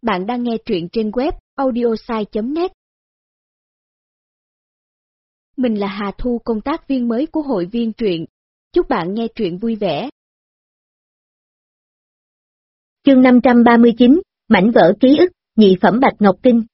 Bạn đang nghe truyện trên web audiosai.net. Mình là Hà Thu, công tác viên mới của hội viên truyện. Chúc bạn nghe truyện vui vẻ. Chương 539, mảnh vỡ ký ức, nhị phẩm Bạch Ngọc Kinh.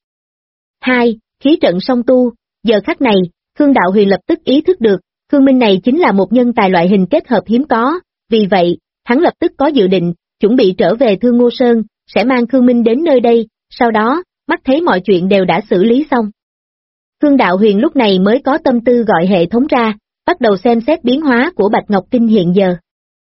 2. Khí trận song tu. Giờ khắc này, Khương Đạo Huyền lập tức ý thức được, Khương Minh này chính là một nhân tài loại hình kết hợp hiếm có, vì vậy, hắn lập tức có dự định, chuẩn bị trở về Thương Ngô Sơn, sẽ mang Khương Minh đến nơi đây, sau đó, mắt thấy mọi chuyện đều đã xử lý xong. Khương Đạo Huyền lúc này mới có tâm tư gọi hệ thống ra, bắt đầu xem xét biến hóa của Bạch Ngọc Kinh hiện giờ.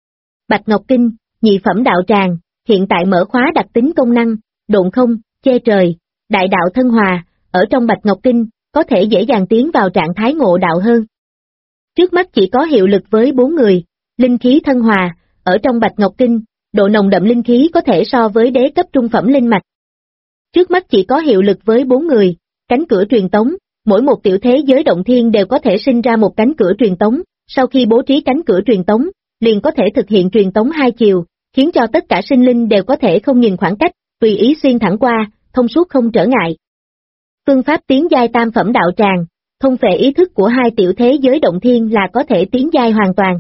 Bạch Ngọc Kinh, nhị phẩm đạo tràng, hiện tại mở khóa đặc tính công năng, độn không, che trời, đại đạo thân hòa, ở trong Bạch Ngọc Kinh, có thể dễ dàng tiến vào trạng thái ngộ đạo hơn. Trước mắt chỉ có hiệu lực với 4 người, linh khí thân hòa, ở trong Bạch Ngọc Kinh, độ nồng đậm linh khí có thể so với đế cấp trung phẩm linh mạch. Trước mắt chỉ có hiệu lực với 4 người, cánh cửa truyền tống, mỗi một tiểu thế giới động thiên đều có thể sinh ra một cánh cửa truyền tống, sau khi bố trí cánh cửa truyền tống, liền có thể thực hiện truyền tống hai chiều, khiến cho tất cả sinh linh đều có thể không nhìn khoảng cách, tùy ý xuyên thẳng qua, thông suốt không trở ngại. Phương pháp tiến giai tam phẩm đạo tràng, thông phệ ý thức của hai tiểu thế giới động thiên là có thể tiến giai hoàn toàn.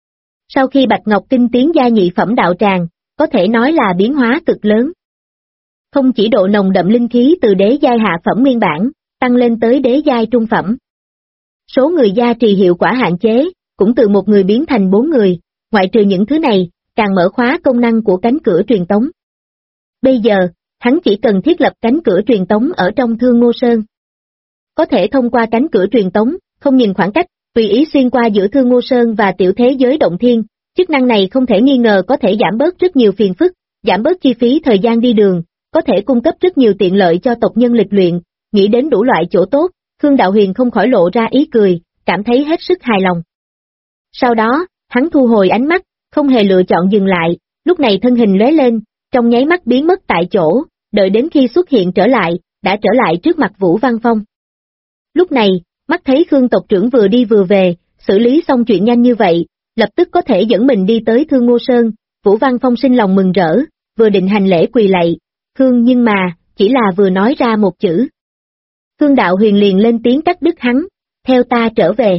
Sau khi Bạch Ngọc Kinh tiến giai nhị phẩm đạo tràng, có thể nói là biến hóa cực lớn. Không chỉ độ nồng đậm linh khí từ đế giai hạ phẩm nguyên bản, tăng lên tới đế giai trung phẩm. Số người gia trì hiệu quả hạn chế, cũng từ một người biến thành 4 người, ngoại trừ những thứ này, càng mở khóa công năng của cánh cửa truyền tống. Bây giờ, hắn chỉ cần thiết lập cánh cửa truyền tống ở trong Thương Ngô Sơn. Có thể thông qua cánh cửa truyền tống, không nhìn khoảng cách, tùy ý xuyên qua giữa Thương Ngô Sơn và tiểu thế giới động thiên, chức năng này không thể nghi ngờ có thể giảm bớt rất nhiều phiền phức, giảm bớt chi phí thời gian đi đường, có thể cung cấp rất nhiều tiện lợi cho tộc nhân lịch luyện, nghĩ đến đủ loại chỗ tốt, Khương Đạo Huyền không khỏi lộ ra ý cười, cảm thấy hết sức hài lòng. Sau đó, hắn thu hồi ánh mắt, không hề lựa chọn dừng lại, lúc này thân hình lóe lên, trong nháy mắt biến mất tại chỗ, đợi đến khi xuất hiện trở lại, đã trở lại trước mặt Vũ Văn Phong. Lúc này, mắt thấy Khương tộc trưởng vừa đi vừa về, xử lý xong chuyện nhanh như vậy, lập tức có thể dẫn mình đi tới Thương Ngô Sơn, Vũ Văn Phong sinh lòng mừng rỡ, vừa định hành lễ quỳ lạy, Khương nhưng mà, chỉ là vừa nói ra một chữ. Khương Đạo Huyền liền lên tiếng cắt đứt hắn, theo ta trở về.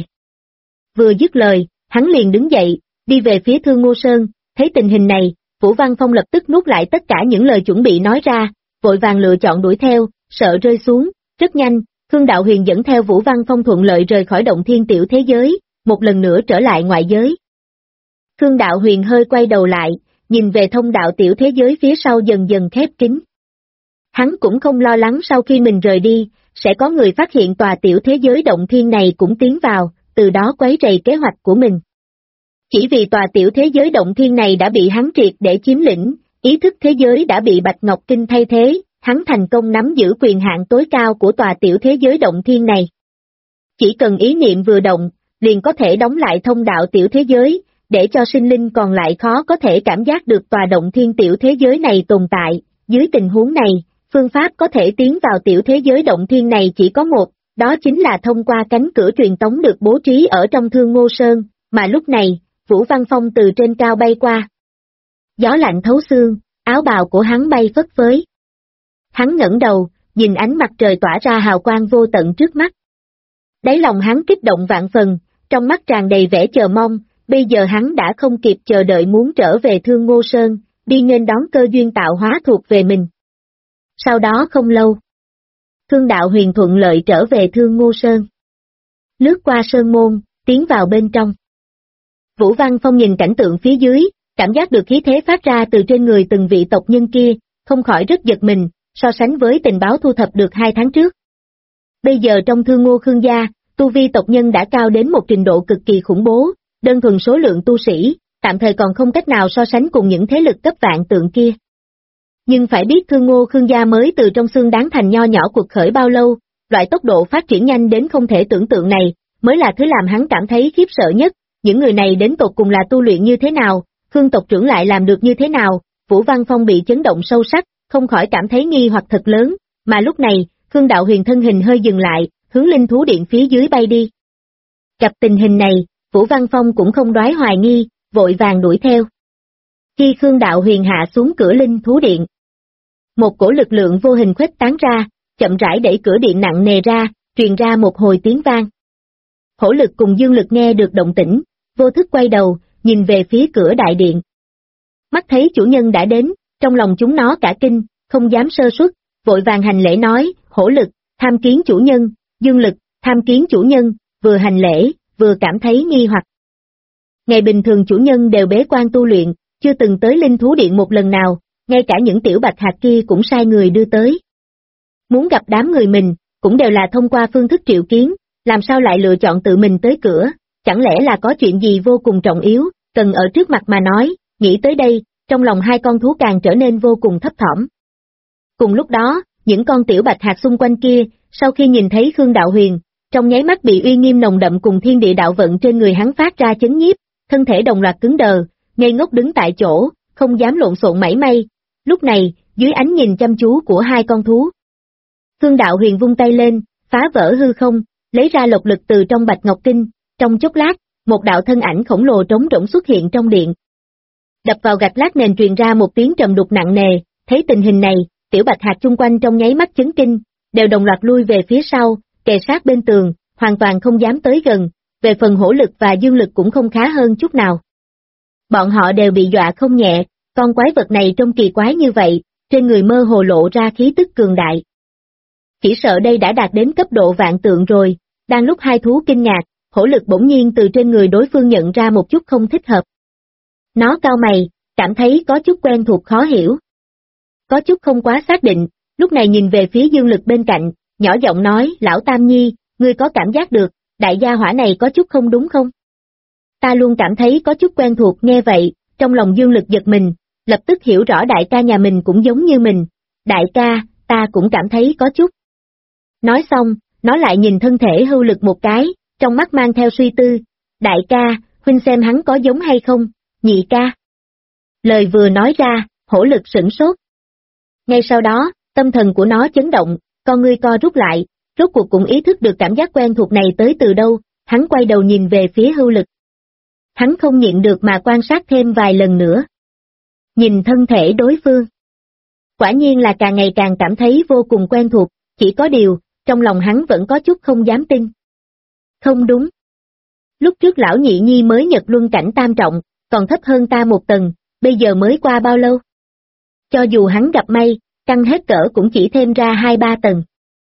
Vừa dứt lời, hắn liền đứng dậy, đi về phía Thương Ngô Sơn, thấy tình hình này, Vũ Văn Phong lập tức nuốt lại tất cả những lời chuẩn bị nói ra, vội vàng lựa chọn đuổi theo, sợ rơi xuống, rất nhanh, Khương Đạo Huyền dẫn theo Vũ Văn Phong thuận lợi rời khỏi động thiên tiểu thế giới, một lần nữa trở lại ngoại giới. Khương Đạo Huyền hơi quay đầu lại, nhìn về thông đạo tiểu thế giới phía sau dần dần khép kín. Hắn cũng không lo lắng sau khi mình rời đi, sẽ có người phát hiện tòa tiểu thế giới động thiên này cũng tiến vào, từ đó quấy rầy kế hoạch của mình. Chỉ vì tòa tiểu thế giới động thiên này đã bị hắn triệt để chiếm lĩnh, ý thức thế giới đã bị Bạch Ngọc Kinh thay thế, hắn thành công nắm giữ quyền hạn tối cao của tòa tiểu thế giới động thiên này. Chỉ cần ý niệm vừa động, liền có thể đóng lại thông đạo tiểu thế giới, để cho sinh linh còn lại khó có thể cảm giác được tòa động thiên tiểu thế giới này tồn tại. Dưới tình huống này, phương pháp có thể tiến vào tiểu thế giới động thiên này chỉ có một, đó chính là thông qua cánh cửa truyền tống được bố trí ở trong Thương Ngô Sơn, mà lúc này, Vũ Văn Phong từ trên cao bay qua. Gió lạnh thấu xương, áo bào của hắn bay phất phới. Hắn ngẩng đầu, nhìn ánh mặt trời tỏa ra hào quang vô tận trước mắt. Đáy lòng hắn kích động vạn phần, trong mắt tràn đầy vẻ chờ mong, bây giờ hắn đã không kịp chờ đợi muốn trở về Thương Ngô Sơn, đi nghênh đón cơ duyên tạo hóa thuộc về mình. Sau đó không lâu, Khương Đạo Huyền thuận lợi trở về Thương Ngô Sơn. Lướt qua sơn môn, tiến vào bên trong. Vũ Văn Phong nhìn cảnh tượng phía dưới, cảm giác được khí thế phát ra từ trên người từng vị tộc nhân kia, không khỏi rất giật mình, so sánh với tình báo thu thập được 2 tháng trước. Bây giờ trong Thương Ngô Khương gia, tu vi tộc nhân đã cao đến một trình độ cực kỳ khủng bố, đơn thuần số lượng tu sĩ, tạm thời còn không cách nào so sánh cùng những thế lực cấp vạn tượng kia. Nhưng phải biết Thương Ngô Khương gia mới từ trong xương đáng thành nho nhỏ cuộc khởi bao lâu, loại tốc độ phát triển nhanh đến không thể tưởng tượng này, mới là thứ làm hắn cảm thấy khiếp sợ nhất, những người này đến tột cùng là tu luyện như thế nào, Khương tộc trưởng lại làm được như thế nào, Vũ Văn Phong bị chấn động sâu sắc, không khỏi cảm thấy nghi hoặc thật lớn, mà lúc này, Khương Đạo Huyền thân hình hơi dừng lại, hướng linh thú điện phía dưới bay đi. Gặp tình hình này, Vũ Văn Phong cũng không đoái hoài nghi, vội vàng đuổi theo. Khi Khương Đạo Huyền hạ xuống cửa linh thú điện, Một cổ lực lượng vô hình khuếch tán ra, chậm rãi đẩy cửa điện nặng nề ra, truyền ra một hồi tiếng vang. Hổ lực cùng dương lực nghe được động tĩnh, vô thức quay đầu, nhìn về phía cửa đại điện. Mắt thấy chủ nhân đã đến, trong lòng chúng nó cả kinh, không dám sơ suất, vội vàng hành lễ nói, hổ lực, tham kiến chủ nhân, dương lực, tham kiến chủ nhân, vừa hành lễ, vừa cảm thấy nghi hoặc. Ngày bình thường chủ nhân đều bế quan tu luyện, chưa từng tới linh thú điện một lần nào, ngay cả những tiểu bạch hạt kia cũng sai người đưa tới. Muốn gặp đám người mình, cũng đều là thông qua phương thức triệu kiến, làm sao lại lựa chọn tự mình tới cửa, chẳng lẽ là có chuyện gì vô cùng trọng yếu, cần ở trước mặt mà nói, nghĩ tới đây, trong lòng hai con thú càng trở nên vô cùng thấp thỏm. Cùng lúc đó, những con tiểu bạch hạt xung quanh kia, sau khi nhìn thấy Khương Đạo Huyền, trong nháy mắt bị uy nghiêm nồng đậm cùng thiên địa đạo vận trên người hắn phát ra chấn nhiếp, thân thể đồng loạt cứng đờ, ngây ngốc đứng tại chỗ, không dám lộn xộn mảy may. Lúc này, dưới ánh nhìn chăm chú của hai con thú, Khương Đạo Huyền vung tay lên, phá vỡ hư không, lấy ra lộc lực từ trong Bạch Ngọc Kinh, trong chốc lát, một đạo thân ảnh khổng lồ trống rỗng xuất hiện trong điện. Đập vào gạch lát nền truyền ra một tiếng trầm đục nặng nề, thấy tình hình này, tiểu bạch hạt chung quanh trong nháy mắt chấn kinh, đều đồng loạt lui về phía sau, kề sát bên tường, hoàn toàn không dám tới gần, về phần hổ lực và dương lực cũng không khá hơn chút nào. Bọn họ đều bị dọa không nhẹ, con quái vật này trông kỳ quái như vậy, trên người mơ hồ lộ ra khí tức cường đại. Chỉ sợ đây đã đạt đến cấp độ vạn tượng rồi, đang lúc hai thú kinh ngạc, hổ lực bỗng nhiên từ trên người đối phương nhận ra một chút không thích hợp. Nó cau mày, cảm thấy có chút quen thuộc khó hiểu. Có chút không quá xác định, lúc này nhìn về phía dương lực bên cạnh, nhỏ giọng nói, lão Tam Nhi, ngươi có cảm giác được, đại gia hỏa này có chút không đúng không? Ta luôn cảm thấy có chút quen thuộc, nghe vậy, trong lòng dương lực giật mình, lập tức hiểu rõ đại ca nhà mình cũng giống như mình, đại ca, ta cũng cảm thấy có chút. Nói xong, nó lại nhìn thân thể hưu lực một cái, trong mắt mang theo suy tư, đại ca, huynh xem hắn có giống hay không, nhị ca. Lời vừa nói ra, hổ lực sửng sốt. Ngay sau đó, tâm thần của nó chấn động, con ngươi co rút lại, rốt cuộc cũng ý thức được cảm giác quen thuộc này tới từ đâu, hắn quay đầu nhìn về phía hưu lực. Hắn không nhịn được mà quan sát thêm vài lần nữa. Nhìn thân thể đối phương. Quả nhiên là càng ngày càng cảm thấy vô cùng quen thuộc, chỉ có điều, trong lòng hắn vẫn có chút không dám tin. Không đúng. Lúc trước lão nhị nhi mới nhập luân cảnh tam trọng, còn thấp hơn ta một tầng, bây giờ mới qua bao lâu? Cho dù hắn gặp may, căng hết cỡ cũng chỉ thêm ra 2-3 tầng.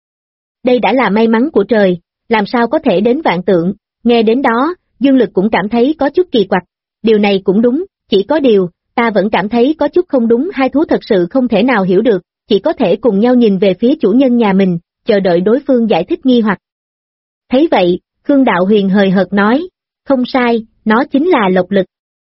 Đây đã là may mắn của trời, làm sao có thể đến vạn tượng, nghe đến đó, dương lực cũng cảm thấy có chút kỳ quặc, điều này cũng đúng, chỉ có điều, ta vẫn cảm thấy có chút không đúng, hai thú thật sự không thể nào hiểu được, chỉ có thể cùng nhau nhìn về phía chủ nhân nhà mình, chờ đợi đối phương giải thích nghi hoặc. Thấy vậy, Khương Đạo Huyền hời hợt nói, không sai, nó chính là lộc lực.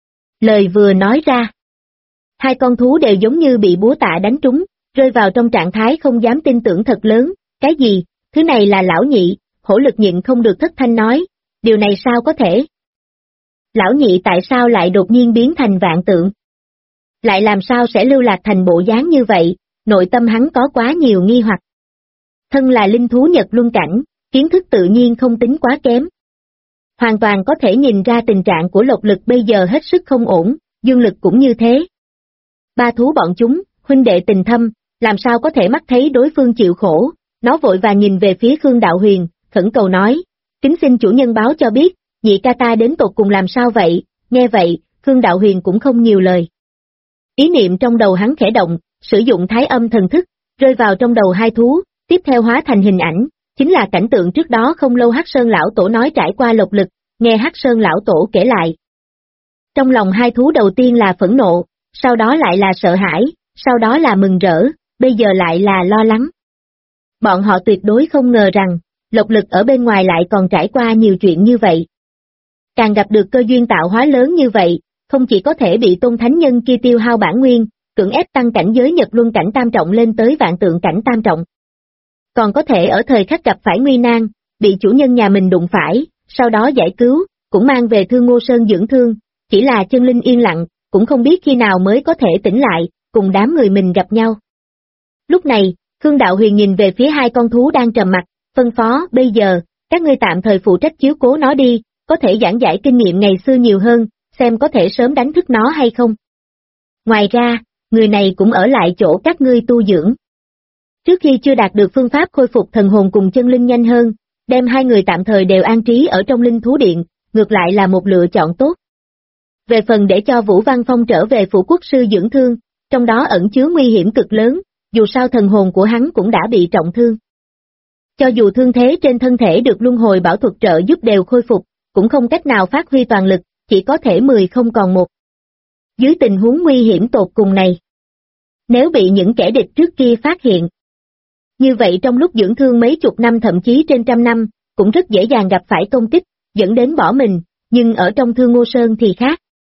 Lời vừa nói ra, hai con thú đều giống như bị búa tạ đánh trúng, rơi vào trong trạng thái không dám tin tưởng thật lớn, cái gì, thứ này là lão nhị, hổ lực nhịn không được thất thanh nói, điều này sao có thể? Lão nhị tại sao lại đột nhiên biến thành vạn tượng? Lại làm sao sẽ lưu lạc thành bộ dáng như vậy, nội tâm hắn có quá nhiều nghi hoặc. Thân là linh thú nhật luân cảnh, kiến thức tự nhiên không tính quá kém. Hoàn toàn có thể nhìn ra tình trạng của lộc lực bây giờ hết sức không ổn, dương lực cũng như thế. Ba thú bọn chúng, huynh đệ tình thâm, làm sao có thể mắt thấy đối phương chịu khổ, nó vội vàng nhìn về phía Khương Đạo Huyền, khẩn cầu nói, kính xin chủ nhân báo cho biết, nhị ca ta đến tột cùng làm sao vậy, nghe vậy, Khương Đạo Huyền cũng không nhiều lời. Ý niệm trong đầu hắn khẽ động, sử dụng thái âm thần thức, rơi vào trong đầu hai thú, tiếp theo hóa thành hình ảnh, chính là cảnh tượng trước đó không lâu Hắc Sơn lão tổ nói trải qua lộc lực, nghe Hắc Sơn lão tổ kể lại. Trong lòng hai thú đầu tiên là phẫn nộ, sau đó lại là sợ hãi, sau đó là mừng rỡ, bây giờ lại là lo lắng. Bọn họ tuyệt đối không ngờ rằng, lộc lực ở bên ngoài lại còn trải qua nhiều chuyện như vậy. Càng gặp được cơ duyên tạo hóa lớn như vậy, không chỉ có thể bị tôn thánh nhân kia tiêu hao bản nguyên, cưỡng ép tăng cảnh giới nhật luân cảnh tam trọng lên tới vạn tượng cảnh tam trọng. Còn có thể ở thời khắc gặp phải nguy nan, bị chủ nhân nhà mình đụng phải, sau đó giải cứu, cũng mang về Thương Ngô Sơn dưỡng thương, chỉ là chân linh yên lặng, cũng không biết khi nào mới có thể tỉnh lại, cùng đám người mình gặp nhau. Lúc này, Khương Đạo Huyền nhìn về phía hai con thú đang trầm mặc, phân phó, bây giờ, các ngươi tạm thời phụ trách chiếu cố nó đi, có thể giảng giải kinh nghiệm ngày xưa nhiều hơn, xem có thể sớm đánh thức nó hay không. Ngoài ra, người này cũng ở lại chỗ các ngươi tu dưỡng. Trước khi chưa đạt được phương pháp khôi phục thần hồn cùng chân linh nhanh hơn, đem hai người tạm thời đều an trí ở trong linh thú điện, ngược lại là một lựa chọn tốt. Về phần để cho Vũ Văn Phong trở về phủ quốc sư dưỡng thương, trong đó ẩn chứa nguy hiểm cực lớn, dù sao thần hồn của hắn cũng đã bị trọng thương. Cho dù thương thế trên thân thể được luân hồi bảo thuật trợ giúp đều khôi phục, cũng không cách nào phát huy toàn lực, chỉ có thể 10 không còn 1. Dưới tình huống nguy hiểm tột cùng này, nếu bị những kẻ địch trước kia phát hiện, như vậy trong lúc dưỡng thương mấy chục năm thậm chí trên trăm năm, cũng rất dễ dàng gặp phải công kích, dẫn đến bỏ mình, nhưng ở trong Thương Ngô Sơn thì khác.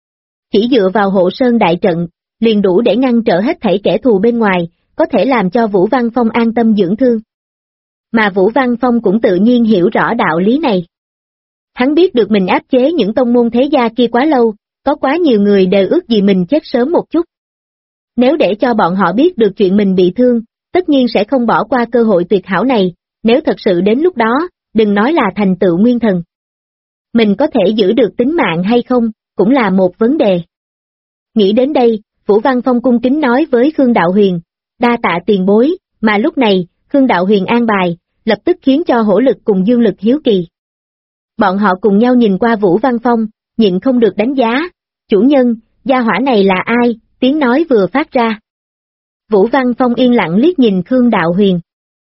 Chỉ dựa vào hộ sơn đại trận, liền đủ để ngăn trở hết thảy kẻ thù bên ngoài, có thể làm cho Vũ Văn Phong an tâm dưỡng thương. Mà Vũ Văn Phong cũng tự nhiên hiểu rõ đạo lý này. Hắn biết được mình áp chế những tông môn thế gia kia quá lâu, có quá nhiều người đều ước gì mình chết sớm một chút. Nếu để cho bọn họ biết được chuyện mình bị thương, tất nhiên sẽ không bỏ qua cơ hội tuyệt hảo này, nếu thật sự đến lúc đó, đừng nói là thành tựu nguyên thần. Mình có thể giữ được tính mạng hay không, cũng là một vấn đề. Nghĩ đến đây, Vũ Văn Phong cung kính nói với Khương Đạo Huyền, đa tạ tiền bối, mà lúc này, Khương Đạo Huyền an bài, lập tức khiến cho Hổ Lực cùng Dương Lực hiếu kỳ. Bọn họ cùng nhau nhìn qua Vũ Văn Phong, nhịn không được đánh giá, chủ nhân, gia hỏa này là ai, tiếng nói vừa phát ra. Vũ Văn Phong yên lặng liếc nhìn Khương Đạo Huyền.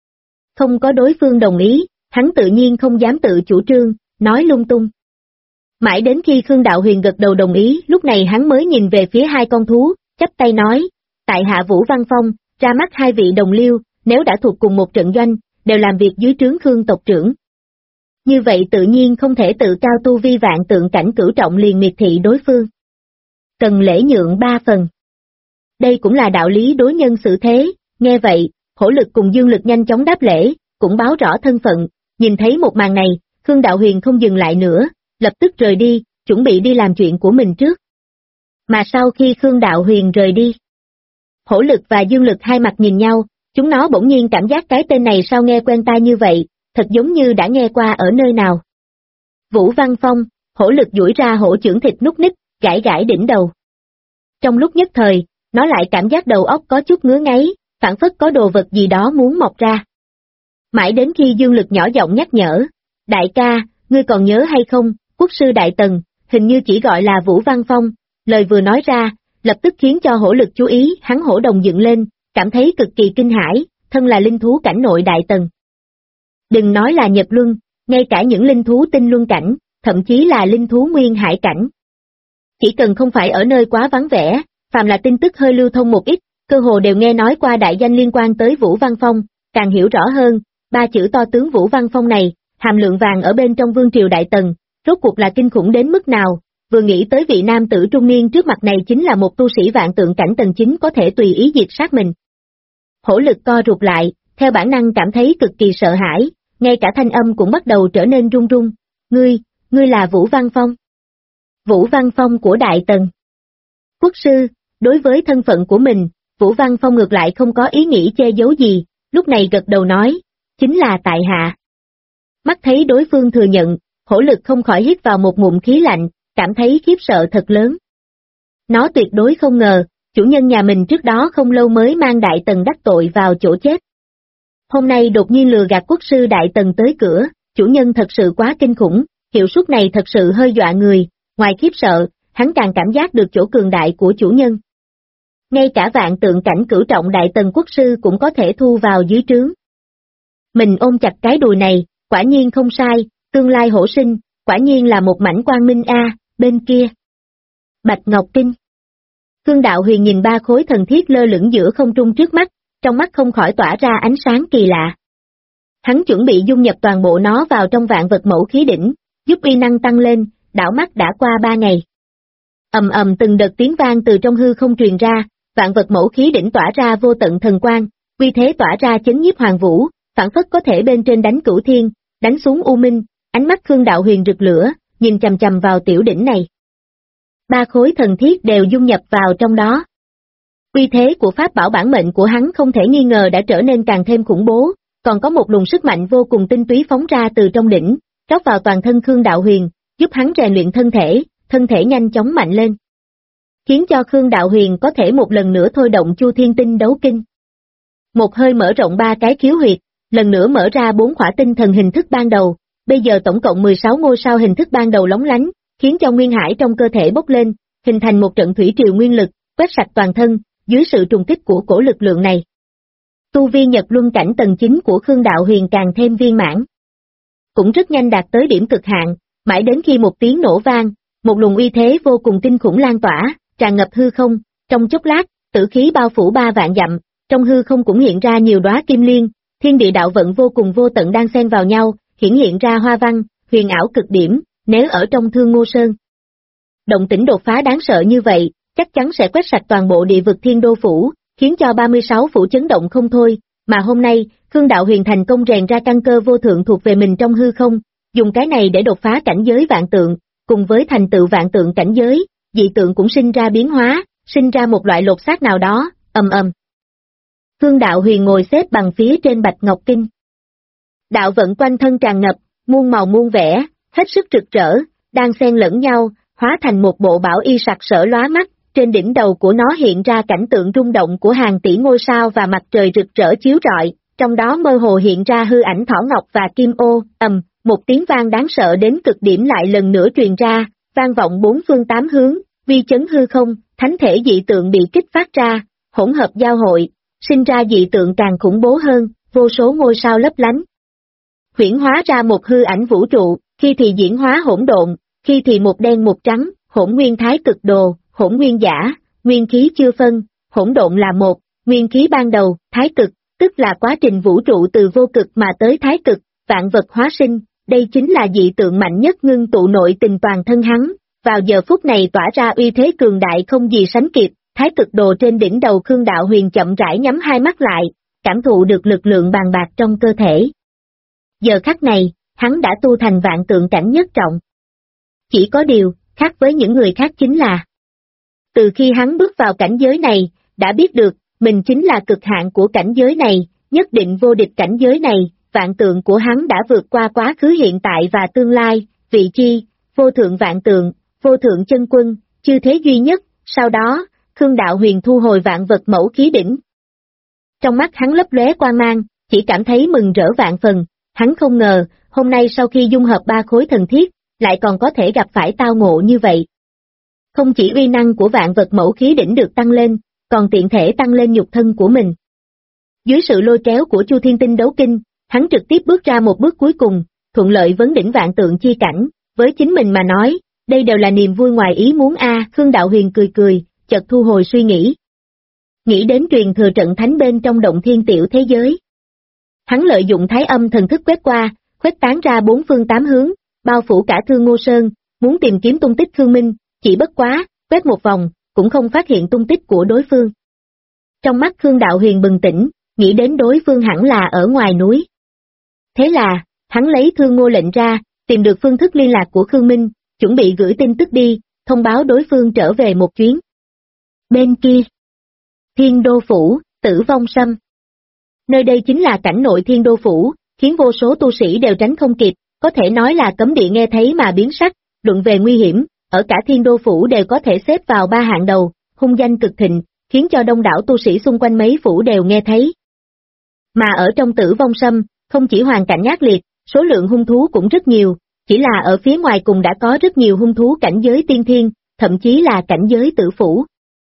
Không có đối phương đồng ý, hắn tự nhiên không dám tự chủ trương, nói lung tung. Mãi đến khi Khương Đạo Huyền gật đầu đồng ý, lúc này hắn mới nhìn về phía hai con thú, chắp tay nói, tại hạ Vũ Văn Phong, ra mắt hai vị đồng liêu, nếu đã thuộc cùng một trận doanh, đều làm việc dưới trướng Khương tộc trưởng. Như vậy tự nhiên không thể tự cao tu vi vạn tượng cảnh cửu trọng liền miệt thị đối phương. Cần lễ nhượng 3 phần. Đây cũng là đạo lý đối nhân xử thế, nghe vậy, Hổ Lực cùng Dương Lực nhanh chóng đáp lễ, cũng báo rõ thân phận, nhìn thấy một màn này, Khương Đạo Huyền không dừng lại nữa, lập tức rời đi, chuẩn bị đi làm chuyện của mình trước. Mà sau khi Khương Đạo Huyền rời đi, Hổ Lực và Dương Lực hai mặt nhìn nhau, chúng nó bỗng nhiên cảm giác cái tên này sao nghe quen tai như vậy, thật giống như đã nghe qua ở nơi nào. Vũ Văn Phong, Hổ Lực duỗi ra hổ chưởng thịt núc ních, gãi gãi đỉnh đầu. Trong lúc nhất thời, nó lại cảm giác đầu óc có chút ngứa ngáy, phảng phất có đồ vật gì đó muốn mọc ra. Mãi đến khi Dương Lực nhỏ giọng nhắc nhở, đại ca, ngươi còn nhớ hay không, quốc sư Đại Tần, hình như chỉ gọi là Vũ Văn Phong, lời vừa nói ra, lập tức khiến cho Hổ Lực chú ý, hắn hổ đồng dựng lên, cảm thấy cực kỳ kinh hãi, thân là linh thú cảnh nội Đại Tần. Đừng nói là nhập luân, ngay cả những linh thú tinh luân cảnh, thậm chí là linh thú nguyên hải cảnh. Chỉ cần không phải ở nơi quá vắng vẻ, phàm là tin tức hơi lưu thông một ít, cơ hồ đều nghe nói qua đại danh liên quan tới Vũ Văn Phong, càng hiểu rõ hơn, 3 chữ to tướng Vũ Văn Phong này, hàm lượng vàng ở bên trong vương triều Đại Tần, rốt cuộc là kinh khủng đến mức nào, vừa nghĩ tới vị nam tử trung niên trước mặt này chính là một tu sĩ vạn tượng cảnh tầng 9 có thể tùy ý diệt sát mình. Hổ Lực co rụt lại, theo bản năng cảm thấy cực kỳ sợ hãi, ngay cả thanh âm cũng bắt đầu trở nên run run, ngươi là Vũ Văn Phong. Vũ Văn Phong của Đại Tần. Quốc sư, đối với thân phận của mình, Vũ Văn Phong ngược lại không có ý nghĩ che giấu gì, lúc này gật đầu nói, chính là tại hạ. Mắt thấy đối phương thừa nhận, Hổ Lực không khỏi hít vào một ngụm khí lạnh, cảm thấy khiếp sợ thật lớn. Nó tuyệt đối không ngờ, chủ nhân nhà mình trước đó không lâu mới mang Đại Tần đắc tội vào chỗ chết. Hôm nay đột nhiên lừa gạt quốc sư Đại Tần tới cửa, chủ nhân thật sự quá kinh khủng, hiệu suất này thật sự hơi dọa người, ngoài khiếp sợ, hắn càng cảm giác được chỗ cường đại của chủ nhân. Ngay cả vạn tượng cảnh cửu trọng Đại Tần quốc sư cũng có thể thu vào dưới trướng. Mình ôm chặt cái đùi này, quả nhiên không sai, tương lai hổ sinh, quả nhiên là một mảnh quang minh a. Bên kia. Bạch Ngọc Kinh. Khương Đạo Huyền nhìn 3 khối thần thiết lơ lửng giữa không trung trước mắt, trong mắt không khỏi tỏa ra ánh sáng kỳ lạ. Hắn chuẩn bị dung nhập toàn bộ nó vào trong vạn vật mẫu khí đỉnh, giúp uy năng tăng lên, đảo mắt đã qua 3 ngày. Ầm ầm từng đợt tiếng vang từ trong hư không truyền ra, vạn vật mẫu khí đỉnh tỏa ra vô tận thần quang, uy thế tỏa ra chấn nhiếp hoàng vũ, phản phất có thể bên trên đánh cửu thiên, đánh xuống u minh, ánh mắt Khương Đạo Huyền rực lửa, nhìn chằm chằm vào tiểu đỉnh này. 3 khối thần thiết đều dung nhập vào trong đó. Uy thế của pháp bảo bản mệnh của hắn không thể nghi ngờ đã trở nên càng thêm khủng bố, còn có một luồng sức mạnh vô cùng tinh túy phóng ra từ trong đỉnh, rót vào toàn thân Khương Đạo Huyền, giúp hắn rèn luyện thân thể nhanh chóng mạnh lên. khiến cho Khương Đạo Huyền có thể một lần nữa thôi động Chu Thiên Tinh đấu kinh. Một hơi mở rộng 3 cái khiếu huyệt, lần nữa mở ra 4 khỏa tinh thần hình thức ban đầu, bây giờ tổng cộng 16 ngôi sao hình thức ban đầu lóng lánh, khiến cho nguyên hải trong cơ thể bốc lên, hình thành một trận thủy triều nguyên lực, quét sạch toàn thân, dưới sự trùng kích của cổ lực lượng này. Tu vi Nhật Luân cảnh tầng 9 của Khương Đạo Huyền càng thêm viên mãn. Cũng rất nhanh đạt tới điểm cực hạn, mãi đến khi một tiếng nổ vang, một luồng uy thế vô cùng kinh khủng lan tỏa, tràn ngập hư không, trong chốc lát, tử khí bao phủ 3 vạn dặm, trong hư không cũng hiện ra nhiều đóa kim liên, thiên địa đạo vận vô cùng vô tận đang xen vào nhau, hiển hiện ra hoa văn, huyền ảo cực điểm, nếu ở trong Thương Ngô Sơn. Động tĩnh đột phá đáng sợ như vậy, chắc chắn sẽ quét sạch toàn bộ địa vực Thiên Đô Phủ, khiến cho 36 phủ chấn động không thôi, mà hôm nay, Khương Đạo Huyền thành công rèn ra căn cơ vô thượng thuộc về mình trong hư không, dùng cái này để đột phá cảnh giới vạn tượng, cùng với thành tựu vạn tượng cảnh giới, dị tượng cũng sinh ra biến hóa, sinh ra một loại lột xác nào đó, ầm ầm. Khương Đạo Huyền ngồi xếp bằng phía trên Bạch Ngọc Kinh. Đạo vận quanh thân tràn ngập, muôn màu muôn vẻ, hết sức rực rỡ, đang xen lẫn nhau, hóa thành một bộ bảo y sặc sỡ lóa mắt, trên đỉnh đầu của nó hiện ra cảnh tượng rung động của hàng tỷ ngôi sao và mặt trời rực rỡ chiếu rọi, trong đó mơ hồ hiện ra hư ảnh thỏ ngọc và kim ô, một tiếng vang đáng sợ đến cực điểm lại lần nữa truyền ra, vang vọng 4 phương 8 hướng, vi chấn hư không, thánh thể dị tượng bị kích phát ra, hỗn hợp giao hội, sinh ra dị tượng càng khủng bố hơn, vô số ngôi sao lấp lánh. Huyễn hóa ra một hư ảnh vũ trụ, khi thì diễn hóa hỗn độn, khi thì một đen một trắng, hỗn nguyên thái cực đồ, hỗn nguyên giả, nguyên khí chưa phân, hỗn độn là một, nguyên khí ban đầu, thái cực, tức là quá trình vũ trụ từ vô cực mà tới thái cực, vạn vật hóa sinh, đây chính là dị tượng mạnh nhất ngưng tụ nội tình toàn thân hắn, vào giờ phút này tỏa ra uy thế cường đại không gì sánh kịp, thái cực đồ trên đỉnh đầu Khương Đạo Huyền chậm rãi nhắm hai mắt lại, cảm thụ được lực lượng bàn bạc trong cơ thể. Giờ khắc này, hắn đã tu thành vạn tượng cảnh nhất trọng. Chỉ có điều, khác với những người khác chính là, từ khi hắn bước vào cảnh giới này, đã biết được, mình chính là cực hạn của cảnh giới này, nhất định vô địch cảnh giới này, vạn tượng của hắn đã vượt qua quá khứ hiện tại và tương lai, vị chi, vô thượng vạn tượng, vô thượng chân quân, chư thế duy nhất, sau đó, Khương Đạo Huyền thu hồi vạn vật mẫu khí đỉnh. Trong mắt hắn lấp lóe quang mang, chỉ cảm thấy mừng rỡ vạn phần, hắn không ngờ, hôm nay sau khi dung hợp 3 khối thần thiết, lại còn có thể gặp phải tao ngộ như vậy. Không chỉ uy năng của vạn vật mẫu khí đỉnh được tăng lên, còn tiện thể tăng lên nhục thân của mình. Dưới sự lôi kéo của Chu Thiên Tinh đấu kinh, hắn trực tiếp bước ra một bước cuối cùng, thuận lợi vấn đỉnh vạn tượng chi cảnh, với chính mình mà nói, đây đều là niềm vui ngoài ý muốn Khương Đạo Huyền cười cười, chợt thu hồi suy nghĩ. Nghĩ đến truyền thừa trận thánh bên trong động thiên tiểu thế giới. Hắn lợi dụng thái âm thần thức quét qua, khuếch tán ra 4 phương 8 hướng, bao phủ cả Thương Ngô Sơn, muốn tìm kiếm tung tích Khương Minh, chỉ bất quá, quét một vòng, cũng không phát hiện tung tích của đối phương. Trong mắt Khương Đạo Huyền bừng tỉnh, nghĩ đến đối phương hẳn là ở ngoài núi. Thế là, hắn lấy Thương Ngô lệnh ra, tìm được phương thức liên lạc của Khương Minh, chuẩn bị gửi tin tức đi, thông báo đối phương trở về một chuyến. Bên kia, Thiên Đô Phủ, Tử Vong Sâm. Nơi đây chính là cảnh nội Thiên Đô Phủ, khiến vô số tu sĩ đều tránh không kịp, có thể nói là cấm địa nghe thấy mà biến sắc, luận về nguy hiểm, ở cả Thiên Đô Phủ đều có thể xếp vào 3 hạng đầu, hung danh cực thịnh, khiến cho đông đảo tu sĩ xung quanh mấy phủ đều nghe thấy. Mà ở trong Tử Vong Sâm, không chỉ hoàn cảnh ác liệt, số lượng hung thú cũng rất nhiều, chỉ là ở phía ngoài cùng đã có rất nhiều hung thú cảnh giới tiên thiên, thậm chí là cảnh giới tử phủ.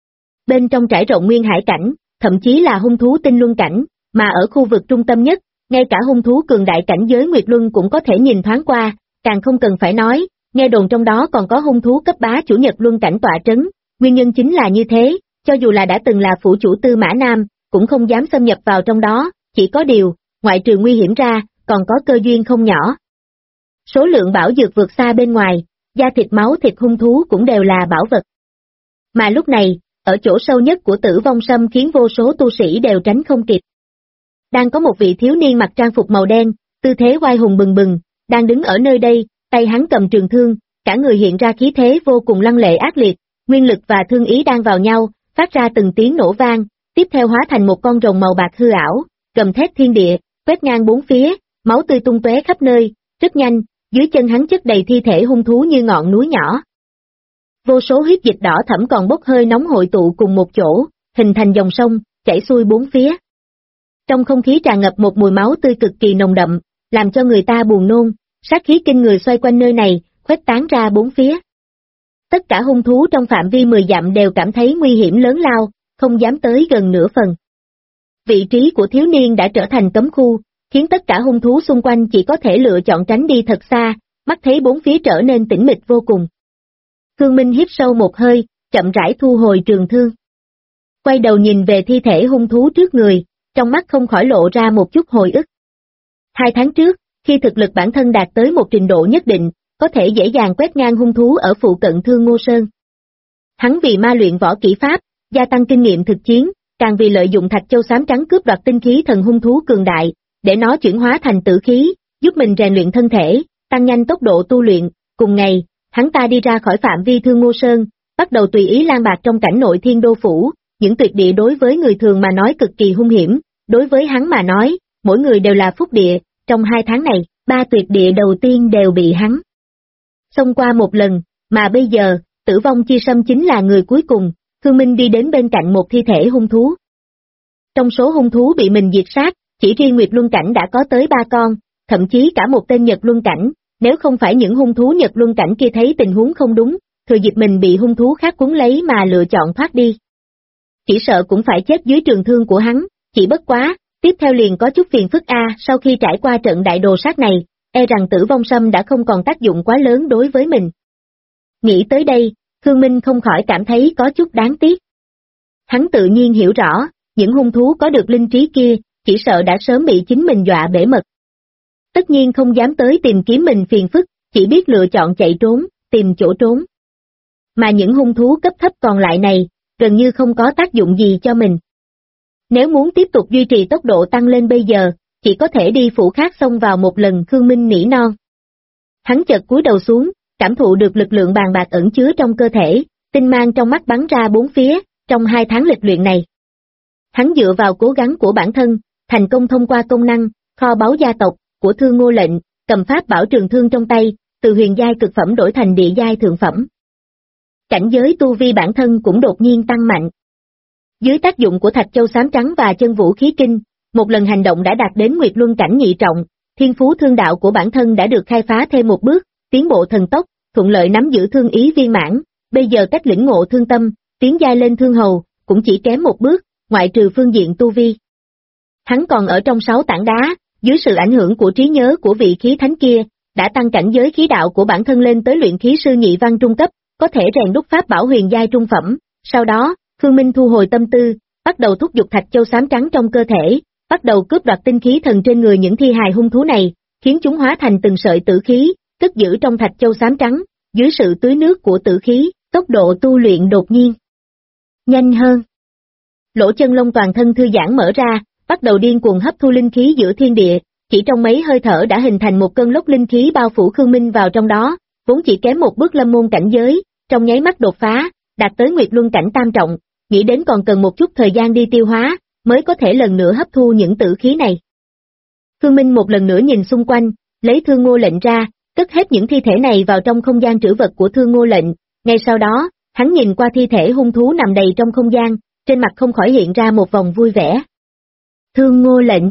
Bên trong trải rộng nguyên hải cảnh, thậm chí là hung thú tinh luân cảnh, mà ở khu vực trung tâm nhất, ngay cả hung thú cường đại cảnh giới Nguyệt Luân cũng có thể nhìn thoáng qua, càng không cần phải nói, nghe đồn trong đó còn có hung thú cấp bá chủ Nhật Luân cảnh tọa trấn, nguyên nhân chính là như thế, cho dù là đã từng là phủ chủ Tư Mã Nam, cũng không dám xâm nhập vào trong đó, chỉ có điều, ngoại trừ nguy hiểm ra, còn có cơ duyên không nhỏ. Số lượng bảo dược vượt xa bên ngoài, da thịt máu thịt hung thú cũng đều là bảo vật. Mà lúc này, ở chỗ sâu nhất của Tử Vong Sâm khiến vô số tu sĩ đều tránh không kịp. Đang có một vị thiếu niên mặc trang phục màu đen, tư thế oai hùng bừng bừng, đang đứng ở nơi đây, tay hắn cầm trường thương, cả người hiện ra khí thế vô cùng lăng lệ ác liệt, nguyên lực và thương ý đang vào nhau, phát ra từng tiếng nổ vang, tiếp theo hóa thành một con rồng màu bạc hư ảo, gầm thét thiên địa, quét ngang bốn phía, máu tươi tung tóe khắp nơi, rất nhanh, dưới chân hắn chất đầy thi thể hung thú như ngọn núi nhỏ. Vô số huyết dịch đỏ thẫm còn bốc hơi nóng hội tụ cùng một chỗ, hình thành dòng sông, chảy xuôi bốn phía. Trong không khí tràn ngập một mùi máu tươi cực kỳ nồng đậm, làm cho người ta buồn nôn, sát khí kinh người xoay quanh nơi này, khuếch tán ra bốn phía. Tất cả hung thú trong phạm vi 10 dặm đều cảm thấy nguy hiểm lớn lao, không dám tới gần nửa phần. Vị trí của thiếu niên đã trở thành cấm khu, khiến tất cả hung thú xung quanh chỉ có thể lựa chọn tránh đi thật xa, mắt thấy bốn phía trở nên tĩnh mịch vô cùng. Khương Minh hít sâu một hơi, chậm rãi thu hồi trường thương. Quay đầu nhìn về thi thể hung thú trước người, trong mắt không khỏi lộ ra một chút hồi ức. 2 tháng trước, khi thực lực bản thân đạt tới một trình độ nhất định, có thể dễ dàng quét ngang hung thú ở phụ cận Thương Ngô Sơn. Hắn vì ma luyện võ kỹ pháp, gia tăng kinh nghiệm thực chiến, càng vì lợi dụng thạch châu xám trắng cướp đoạt tinh khí thần hung thú cường đại, để nó chuyển hóa thành tử khí, giúp mình rèn luyện thân thể, tăng nhanh tốc độ tu luyện. Cùng ngày, hắn ta đi ra khỏi phạm vi Thương Ngô Sơn, bắt đầu tùy ý lang bạc trong cảnh nội Thiên Đô Phủ. Những tuyệt địa đối với người thường mà nói cực kỳ hung hiểm, đối với hắn mà nói, mỗi người đều là phúc địa. Trong 2 tháng này, 3 tuyệt địa đầu tiên đều bị hắn xông qua một lần, mà bây giờ, Tử Vong Chi Sâm chính là người cuối cùng. Khương Minh đi đến bên cạnh một thi thể hung thú. Trong số hung thú bị mình diệt sát, chỉ riêng Nguyệt Luân Cảnh đã có tới 3 con, thậm chí cả một tên Nhật Luân Cảnh, nếu không phải những hung thú Nhật Luân Cảnh kia thấy tình huống không đúng, thừa dịp mình bị hung thú khác cuốn lấy mà lựa chọn thoát đi. Chỉ sợ cũng phải chết dưới trường thương của hắn, chỉ bất quá, tiếp theo liền có chút phiền phức sau khi trải qua trận đại đồ sát này, e rằng Tử Vong Sâm đã không còn tác dụng quá lớn đối với mình. Nghĩ tới đây, Khương Minh không khỏi cảm thấy có chút đáng tiếc. Hắn tự nhiên hiểu rõ, những hung thú có được linh trí kia, chỉ sợ đã sớm bị chính mình dọa bể mật. Tất nhiên không dám tới tìm kiếm mình phiền phức, chỉ biết lựa chọn chạy trốn, tìm chỗ trốn. Mà những hung thú cấp thấp còn lại này, gần như không có tác dụng gì cho mình. Nếu muốn tiếp tục duy trì tốc độ tăng lên bây giờ, chỉ có thể đi phủ khác xông vào một lần. Khương Minh nỉ non. Hắn chợt cúi đầu xuống, cảm thụ được lực lượng bàn bạc ẩn chứa trong cơ thể, tinh mang trong mắt bắn ra bốn phía. Trong 2 tháng lịch luyện này, hắn dựa vào cố gắng của bản thân, thành công thông qua công năng, kho báu gia tộc, của Thương Ngô Lệnh, cầm pháp bảo trường thương trong tay, từ huyền giai cực phẩm đổi thành địa giai thượng phẩm. Cảnh giới tu vi bản thân cũng đột nhiên tăng mạnh. Dưới tác dụng của thạch châu xám trắng và chân vũ khí kinh, một lần hành động đã đạt đến Nguyệt Luân Cảnh nhị trọng, thiên phú thương đạo của bản thân đã được khai phá thêm một bước, tiến bộ thần tốc, thuận lợi nắm giữ thương ý viên mãn, bây giờ cách lĩnh ngộ thương tâm, tiến giai lên thương hầu, cũng chỉ kém một bước, ngoại trừ phương diện tu vi. Hắn còn ở trong 6 tảng đá, dưới sự ảnh hưởng của trí nhớ của vị khí thánh kia, đã tăng cảnh giới khí đạo của bản thân lên tới luyện khí sư nhị văn trung cấp, có thể rèn đúc pháp bảo huyền giai trung phẩm. Sau đó, Khương Minh thu hồi tâm tư, bắt đầu thúc giục thạch châu xám trắng trong cơ thể, bắt đầu cướp đoạt tinh khí thần trên người những thi hài hung thú này, khiến chúng hóa thành từng sợi tử khí, cất giữ trong thạch châu xám trắng. Dưới sự tưới nước của tử khí, tốc độ tu luyện đột nhiên nhanh hơn. Lỗ chân lông toàn thân thư giãn mở ra, bắt đầu điên cuồng hấp thu linh khí giữa thiên địa, chỉ trong mấy hơi thở đã hình thành một cơn lốc linh khí bao phủ Khương Minh vào trong đó, vốn chỉ kém một bước lâm môn cảnh giới, trong nháy mắt đột phá, đạt tới Nguyệt Luân Cảnh tam trọng, nghĩ đến còn cần một chút thời gian đi tiêu hóa, mới có thể lần nữa hấp thu những tử khí này. Khương Minh một lần nữa nhìn xung quanh, lấy Thương Ngô Lệnh ra, cất hết những thi thể này vào trong không gian trữ vật của Thương Ngô Lệnh, ngay sau đó, hắn nhìn qua thi thể hung thú nằm đầy trong không gian, trên mặt không khỏi hiện ra một vòng vui vẻ. Thương Ngô Lệnh.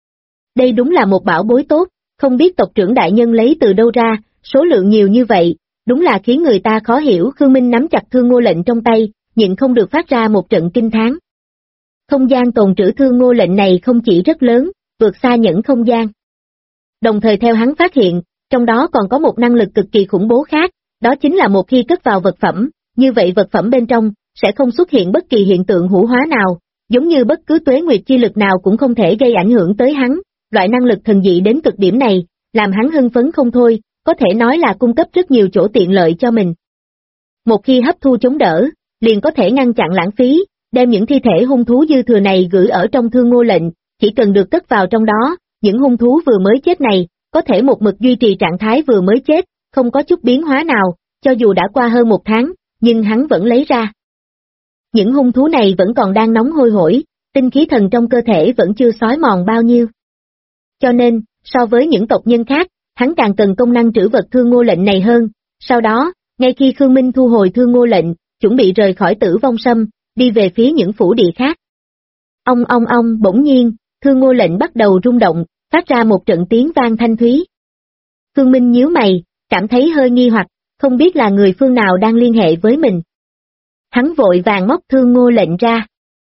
Đây đúng là một bảo bối tốt, không biết tộc trưởng đại nhân lấy từ đâu ra, số lượng nhiều như vậy, đúng là khiến người ta khó hiểu. Khương Minh nắm chặt Thương Ngô Lệnh trong tay, nhịn không được phát ra một trận kinh thán. Không gian tồn trữ Thương Ngô Lệnh này không chỉ rất lớn, vượt xa những không gian. Đồng thời theo hắn phát hiện, trong đó còn có một năng lực cực kỳ khủng bố khác, đó chính là một khi cất vào vật phẩm, như vậy vật phẩm bên trong sẽ không xuất hiện bất kỳ hiện tượng hủ hóa nào, giống như bất cứ tuế nguyệt chi lực nào cũng không thể gây ảnh hưởng tới hắn. Loại năng lực thần dị đến cực điểm này, làm hắn hưng phấn không thôi, có thể nói là cung cấp rất nhiều chỗ tiện lợi cho mình. Một khi hấp thu chống đỡ, liền có thể ngăn chặn lãng phí, đem những thi thể hung thú dư thừa này gửi ở trong Thương Ngô Lệnh, chỉ cần được cất vào trong đó, những hung thú vừa mới chết này, có thể một mực duy trì trạng thái vừa mới chết, không có chút biến hóa nào, cho dù đã qua hơn 1 tháng, nhưng hắn vẫn lấy ra. Những hung thú này vẫn còn đang nóng hôi hổi, tinh khí thần trong cơ thể vẫn chưa xói mòn bao nhiêu. Cho nên, so với những tộc nhân khác, hắn càng cần công năng trữ vật Thương Ngô Lệnh này hơn. Sau đó, ngay khi Khương Minh thu hồi Thương Ngô lệnh, chuẩn bị rời khỏi Tử Vong Sâm, đi về phía những phủ địa khác. Ong, bỗng nhiên, Thương Ngô lệnh bắt đầu rung động, phát ra một trận tiếng vang thanh thúy. Khương Minh nhíu mày, cảm thấy hơi nghi hoặc, không biết là người phương nào đang liên hệ với mình. Hắn vội vàng móc Thương Ngô lệnh ra.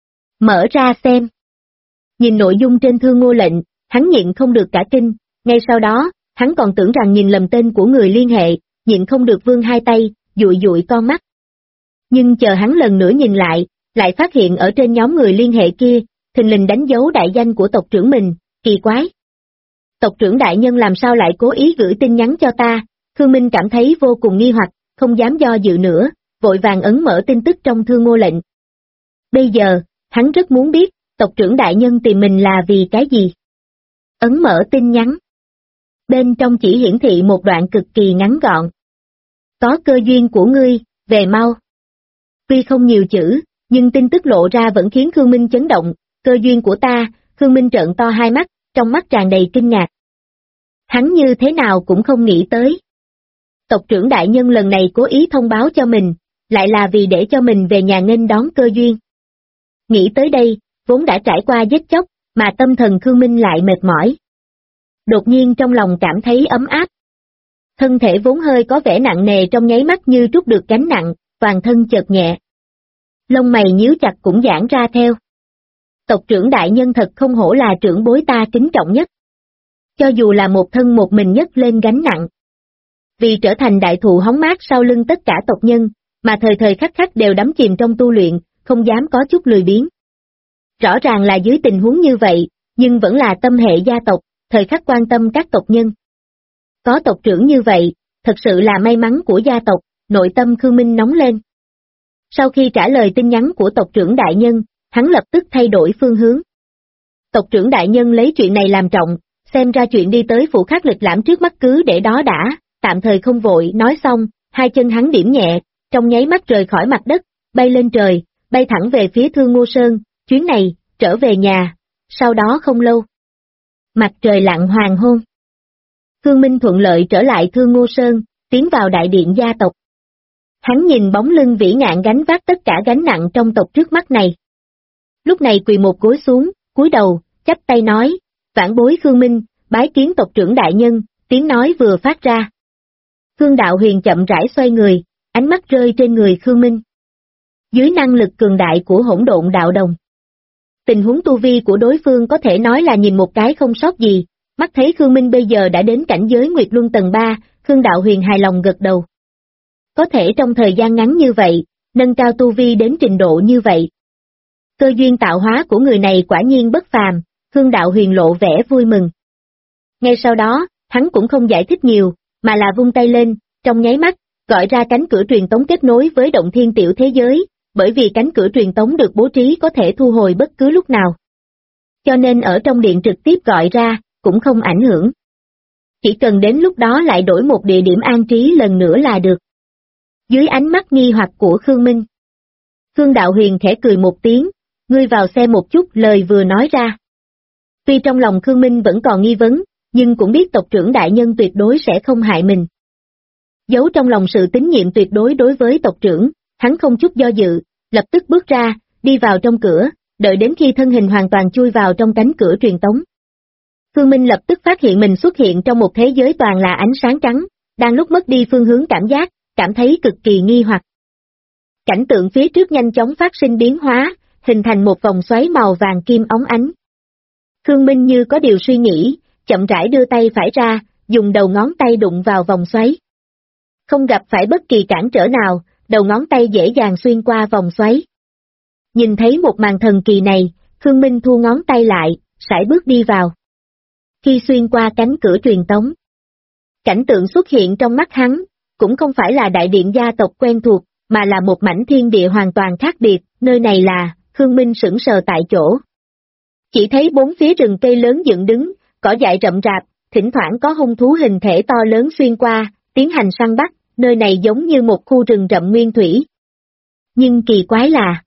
Mở ra xem. Nhìn nội dung trên Thương Ngô lệnh, hắn nhịn không được cả kinh, ngay sau đó, hắn còn tưởng rằng nhìn lầm tên của người liên hệ, nhịn không được vươn hai tay, dụi con mắt. Nhưng chờ hắn lần nữa nhìn lại phát hiện ở trên nhóm người liên hệ kia, thình lình đánh dấu đại danh của tộc trưởng mình, kỳ quái. Tộc trưởng đại nhân làm sao lại cố ý gửi tin nhắn cho ta? Khương Minh cảm thấy vô cùng nghi hoặc, không dám do dự nữa, vội vàng ấn mở tin tức trong Thương Ngô lệnh. Bây giờ, hắn rất muốn biết, tộc trưởng đại nhân tìm mình là vì cái gì? Ấn mở tin nhắn. Bên trong chỉ hiển thị một đoạn cực kỳ ngắn gọn. Có cơ duyên của ngươi, về mau. Tuy không nhiều chữ, nhưng tin tức lộ ra vẫn khiến Khương Minh chấn động, cơ duyên của ta. Khương Minh trợn to hai mắt, trong mắt tràn đầy kinh ngạc. Hắn như thế nào cũng không nghĩ tới. Tộc trưởng đại nhân lần này cố ý thông báo cho mình, lại là vì để cho mình về nhà nghênh đón cơ duyên. Nghĩ tới đây, vốn đã trải qua giết chóc, mà tâm thần Khương Minh lại mệt mỏi. Đột nhiên trong lòng cảm thấy ấm áp. Thân thể vốn hơi có vẻ nặng nề trong nháy mắt như trút được gánh nặng, toàn thân chợt nhẹ. Lông mày nhíu chặt cũng giãn ra theo. Tộc trưởng đại nhân thật không hổ là trưởng bối ta kính trọng nhất. Cho dù là một thân một mình nhất lên gánh nặng. Vì trở thành đại thụ hóng mát sau lưng tất cả tộc nhân, mà thời thời khắc khắc đều đắm chìm trong tu luyện, không dám có chút lười biếng. Rõ ràng là dưới tình huống như vậy, nhưng vẫn là tâm hệ gia tộc, thời khắc quan tâm các tộc nhân. Có tộc trưởng như vậy, thật sự là may mắn của gia tộc, nội tâm Khương Minh nóng lên. Sau khi trả lời tin nhắn của tộc trưởng đại nhân, hắn lập tức thay đổi phương hướng. Tộc trưởng đại nhân lấy chuyện này làm trọng, xem ra chuyện đi tới phủ Khắc Lịch Lãm trước mắt cứ để đó đã, tạm thời không vội. Nói xong, hai chân hắn điểm nhẹ, trong nháy mắt rời khỏi mặt đất, bay lên trời, bay thẳng về phía Thương Ngô Sơn, chuyến này, trở về nhà. Sau đó không lâu, mặt trời lặn hoàng hôn. Khương Minh thuận lợi trở lại Thương Ngô Sơn, tiến vào đại điện gia tộc. Hắn nhìn bóng lưng vĩ ngạn gánh vác tất cả gánh nặng trong tộc trước mắt này. Lúc này quỳ một gối xuống, cúi đầu, chắp tay nói, vãn bối Khương Minh, bái kiến tộc trưởng đại nhân, tiếng nói vừa phát ra. Khương Đạo Huyền chậm rãi xoay người, ánh mắt rơi trên người Khương Minh. Dưới năng lực cường đại của hỗn độn đạo đồng, tình huống tu vi của đối phương có thể nói là nhìn một cái không sót gì, mắt thấy Khương Minh bây giờ đã đến cảnh giới Nguyệt Luân tầng 3, Khương Đạo Huyền hài lòng gật đầu. Có thể trong thời gian ngắn như vậy, nâng cao tu vi đến trình độ như vậy. Cơ duyên tạo hóa của người này quả nhiên bất phàm, Khương Đạo Huyền lộ vẻ vui mừng. Ngay sau đó, hắn cũng không giải thích nhiều, mà là vung tay lên, trong nháy mắt, gọi ra cánh cửa truyền tống kết nối với động thiên tiểu thế giới, bởi vì cánh cửa truyền tống được bố trí có thể thu hồi bất cứ lúc nào. Cho nên ở trong điện trực tiếp gọi ra, cũng không ảnh hưởng. Chỉ cần đến lúc đó lại đổi một địa điểm an trí lần nữa là được. Dưới ánh mắt nghi hoặc của Khương Minh, Khương Đạo Huyền khẽ cười một tiếng, ngươi vào xe một chút, lời vừa nói ra. Tuy trong lòng Khương Minh vẫn còn nghi vấn, nhưng cũng biết tộc trưởng đại nhân tuyệt đối sẽ không hại mình. Giấu trong lòng sự tín nhiệm tuyệt đối đối với tộc trưởng, hắn không chút do dự, lập tức bước ra, đi vào trong cửa, đợi đến khi thân hình hoàn toàn chui vào trong cánh cửa truyền tống. Khương Minh lập tức phát hiện mình xuất hiện trong một thế giới toàn là ánh sáng trắng, đang lúc mất đi phương hướng cảm giác, cảm thấy cực kỳ nghi hoặc. Cảnh tượng phía trước nhanh chóng phát sinh biến hóa, hình thành một vòng xoáy màu vàng kim óng ánh. Khương Minh như có điều suy nghĩ, chậm rãi đưa tay phải ra, dùng đầu ngón tay đụng vào vòng xoáy. Không gặp phải bất kỳ cản trở nào, đầu ngón tay dễ dàng xuyên qua vòng xoáy. Nhìn thấy một màn thần kỳ này, Khương Minh thu ngón tay lại, sải bước đi vào. Khi xuyên qua cánh cửa truyền tống, cảnh tượng xuất hiện trong mắt hắn, cũng không phải là đại điện gia tộc quen thuộc, mà là một mảnh thiên địa hoàn toàn khác biệt, nơi này là, Khương Minh sững sờ tại chỗ. Chỉ thấy bốn phía rừng cây lớn dựng đứng, cỏ dại rậm rạp, thỉnh thoảng có hung thú hình thể to lớn xuyên qua, tiến hành săn bắt, nơi này giống như một khu rừng rậm nguyên thủy. Nhưng kỳ quái là,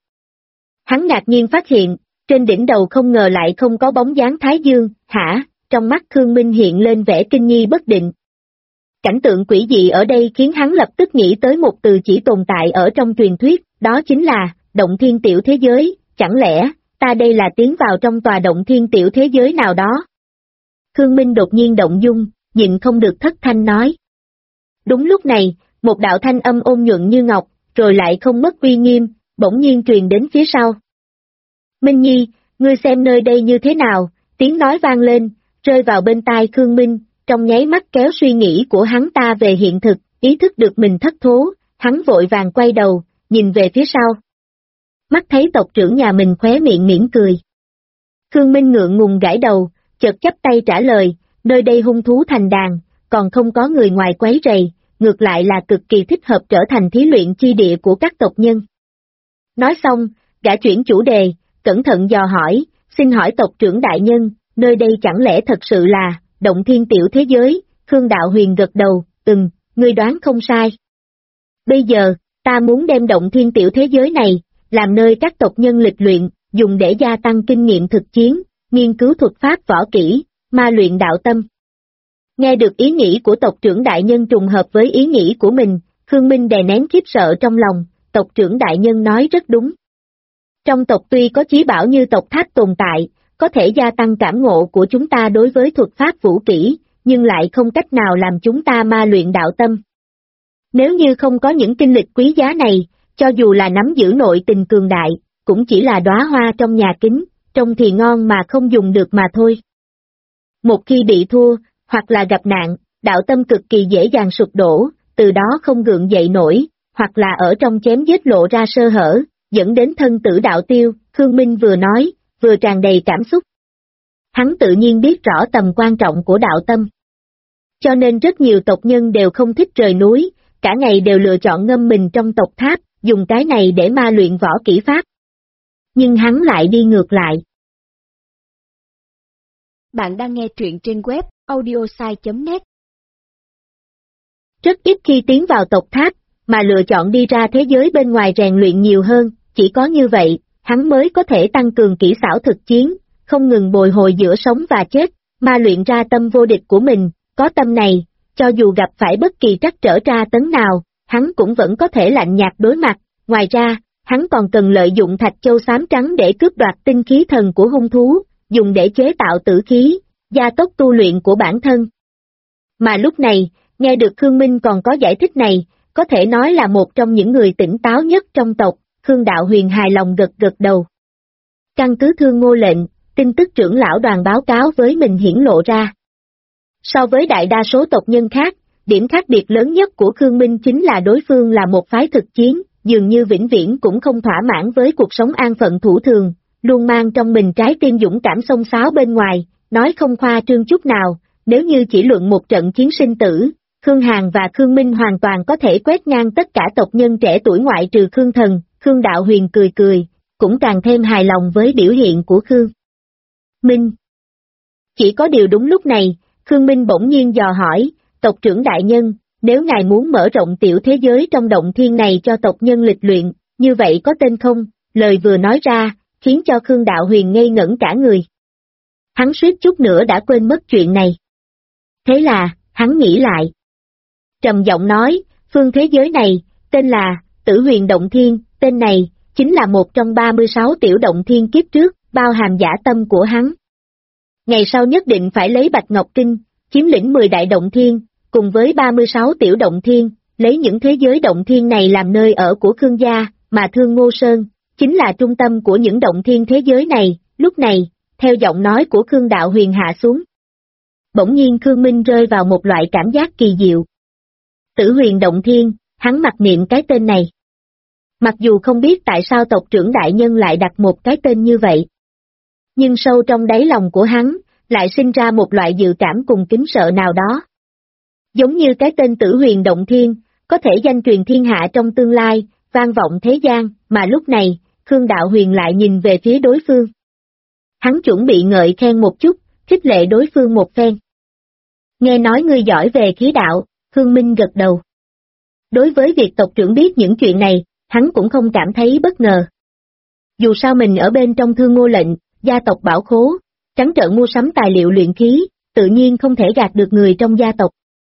hắn ngạc nhiên phát hiện, trên đỉnh đầu không ngờ lại không có bóng dáng Thái Dương, hả, trong mắt Khương Minh hiện lên vẻ kinh nghi bất định. Cảnh tượng quỷ dị ở đây khiến hắn lập tức nghĩ tới một từ chỉ tồn tại ở trong truyền thuyết, đó chính là động thiên tiểu thế giới, chẳng lẽ ta đây là tiến vào trong tòa động thiên tiểu thế giới nào đó? Khương Minh đột nhiên động dung, nhịn không được thất thanh nói. Đúng lúc này, một đạo thanh âm ôn nhuận như ngọc, rồi lại không mất uy nghiêm, bỗng nhiên truyền đến phía sau. Minh Nhi, ngươi xem nơi đây như thế nào, tiếng nói vang lên, rơi vào bên tai Khương Minh, trong nháy mắt kéo suy nghĩ của hắn ta về hiện thực, ý thức được mình thất thố, hắn vội vàng quay đầu, nhìn về phía sau. Mắt thấy tộc trưởng nhà mình khóe miệng mỉm cười. Khương Minh ngượng ngùng gãi đầu, chợt chắp tay trả lời, nơi đây hung thú thành đàn, còn không có người ngoài quấy rầy, ngược lại là cực kỳ thích hợp trở thành thí luyện chi địa của các tộc nhân. Nói xong, gã chuyển chủ đề, cẩn thận dò hỏi, xin hỏi tộc trưởng đại nhân, nơi đây chẳng lẽ thật sự là động thiên tiểu thế giới? Khương Đạo Huyền gật đầu, ngươi đoán không sai. Bây giờ, ta muốn đem động thiên tiểu thế giới này, làm nơi các tộc nhân lịch luyện, dùng để gia tăng kinh nghiệm thực chiến, nghiên cứu thuật pháp võ kỹ, ma luyện đạo tâm. Nghe được ý nghĩ của tộc trưởng đại nhân trùng hợp với ý nghĩ của mình, Khương Minh đè nén khiếp sợ trong lòng, tộc trưởng đại nhân nói rất đúng. Trong tộc tuy có chí bảo như tộc Tháp tồn tại, có thể gia tăng cảm ngộ của chúng ta đối với thuật pháp vũ kỹ, nhưng lại không cách nào làm chúng ta ma luyện đạo tâm. Nếu như không có những kinh lịch quý giá này, cho dù là nắm giữ nội tình cường đại, cũng chỉ là đóa hoa trong nhà kính, trông thì ngon mà không dùng được mà thôi. Một khi bị thua, hoặc là gặp nạn, đạo tâm cực kỳ dễ dàng sụp đổ, từ đó không gượng dậy nổi, hoặc là ở trong chém giết lộ ra sơ hở, dẫn đến thân tử đạo tiêu. Khương Minh vừa nói, vừa tràn đầy cảm xúc. Hắn tự nhiên biết rõ tầm quan trọng của đạo tâm. Cho nên rất nhiều tộc nhân đều không thích rời núi, cả ngày đều lựa chọn ngâm mình trong tộc tháp, dùng cái này để ma luyện võ kỹ pháp. Nhưng hắn lại đi ngược lại. Bạn đang nghe truyện trên web audiosai.net. Rất ít khi tiến vào tộc tháp, mà lựa chọn đi ra thế giới bên ngoài rèn luyện nhiều hơn, chỉ có như vậy, hắn mới có thể tăng cường kỹ xảo thực chiến, không ngừng bồi hồi giữa sống và chết, ma luyện ra tâm vô địch của mình, có tâm này, cho dù gặp phải bất kỳ trắc trở tra tấn nào, hắn cũng vẫn có thể lạnh nhạt đối mặt, ngoài ra, hắn còn cần lợi dụng thạch châu xám trắng để cướp đoạt tinh khí thần của hung thú, dùng để chế tạo tử khí, gia tốc tu luyện của bản thân. Mà lúc này, nghe được Khương Minh còn có giải thích này, có thể nói là một trong những người tỉnh táo nhất trong tộc, Khương Đạo Huyền hài lòng gật gật đầu. Căn cứ Thương Ngô lệnh, tin tức trưởng lão đoàn báo cáo với mình hiển lộ ra. So với đại đa số tộc nhân khác, điểm khác biệt lớn nhất của Khương Minh chính là đối phương là một phái thực chiến, dường như vĩnh viễn cũng không thỏa mãn với cuộc sống an phận thủ thường, luôn mang trong mình trái tim dũng cảm xông xáo bên ngoài, nói không khoa trương chút nào, nếu như chỉ luận một trận chiến sinh tử, Khương Hàn và Khương Minh hoàn toàn có thể quét ngang tất cả tộc nhân trẻ tuổi ngoại trừ Khương Thần. Khương Đạo Huyền cười cười, cũng càng thêm hài lòng với biểu hiện của Khương Minh. Chỉ có điều đúng lúc này, Khương Minh bỗng nhiên dò hỏi, tộc trưởng đại nhân, nếu ngài muốn mở rộng tiểu thế giới trong động thiên này cho tộc nhân lịch luyện, như vậy có tên không? Lời vừa nói ra, khiến cho Khương Đạo Huyền ngây ngẩn cả người. Hắn suýt chút nữa đã quên mất chuyện này. Thế là, hắn nghĩ lại. Trầm giọng nói, phương thế giới này, tên là Tử Huyền Động Thiên, tên này, chính là một trong 36 tiểu động thiên kiếp trước, bao hàm dã tâm của hắn. Ngày sau nhất định phải lấy Bạch Ngọc Kinh, chiếm lĩnh 10 đại động thiên, cùng với 36 tiểu động thiên, lấy những thế giới động thiên này làm nơi ở của Khương gia, mà Thương Ngô Sơn, chính là trung tâm của những động thiên thế giới này. Lúc này, theo giọng nói của Khương Đạo Huyền hạ xuống. Bỗng nhiên Khương Minh rơi vào một loại cảm giác kỳ diệu. Tử Huyền Động Thiên, hắn mặc niệm cái tên này. Mặc dù không biết tại sao tộc trưởng đại nhân lại đặt một cái tên như vậy. Nhưng sâu trong đáy lòng của hắn, lại sinh ra một loại dự cảm cùng kính sợ nào đó. Giống như cái tên Tử Huyền Động Thiên, có thể danh truyền thiên hạ trong tương lai, vang vọng thế gian, mà lúc này, Khương Đạo Huyền lại nhìn về phía đối phương. Hắn chuẩn bị ngợi khen một chút, khích lệ đối phương một phen. Nghe nói ngươi giỏi về khí đạo, Khương Minh gật đầu. Đối với việc tộc trưởng biết những chuyện này, hắn cũng không cảm thấy bất ngờ. Dù sao mình ở bên trong Thương Ngô lệnh, gia tộc bảo khố, trắng trợn mua sắm tài liệu luyện khí, tự nhiên không thể gạt được người trong gia tộc.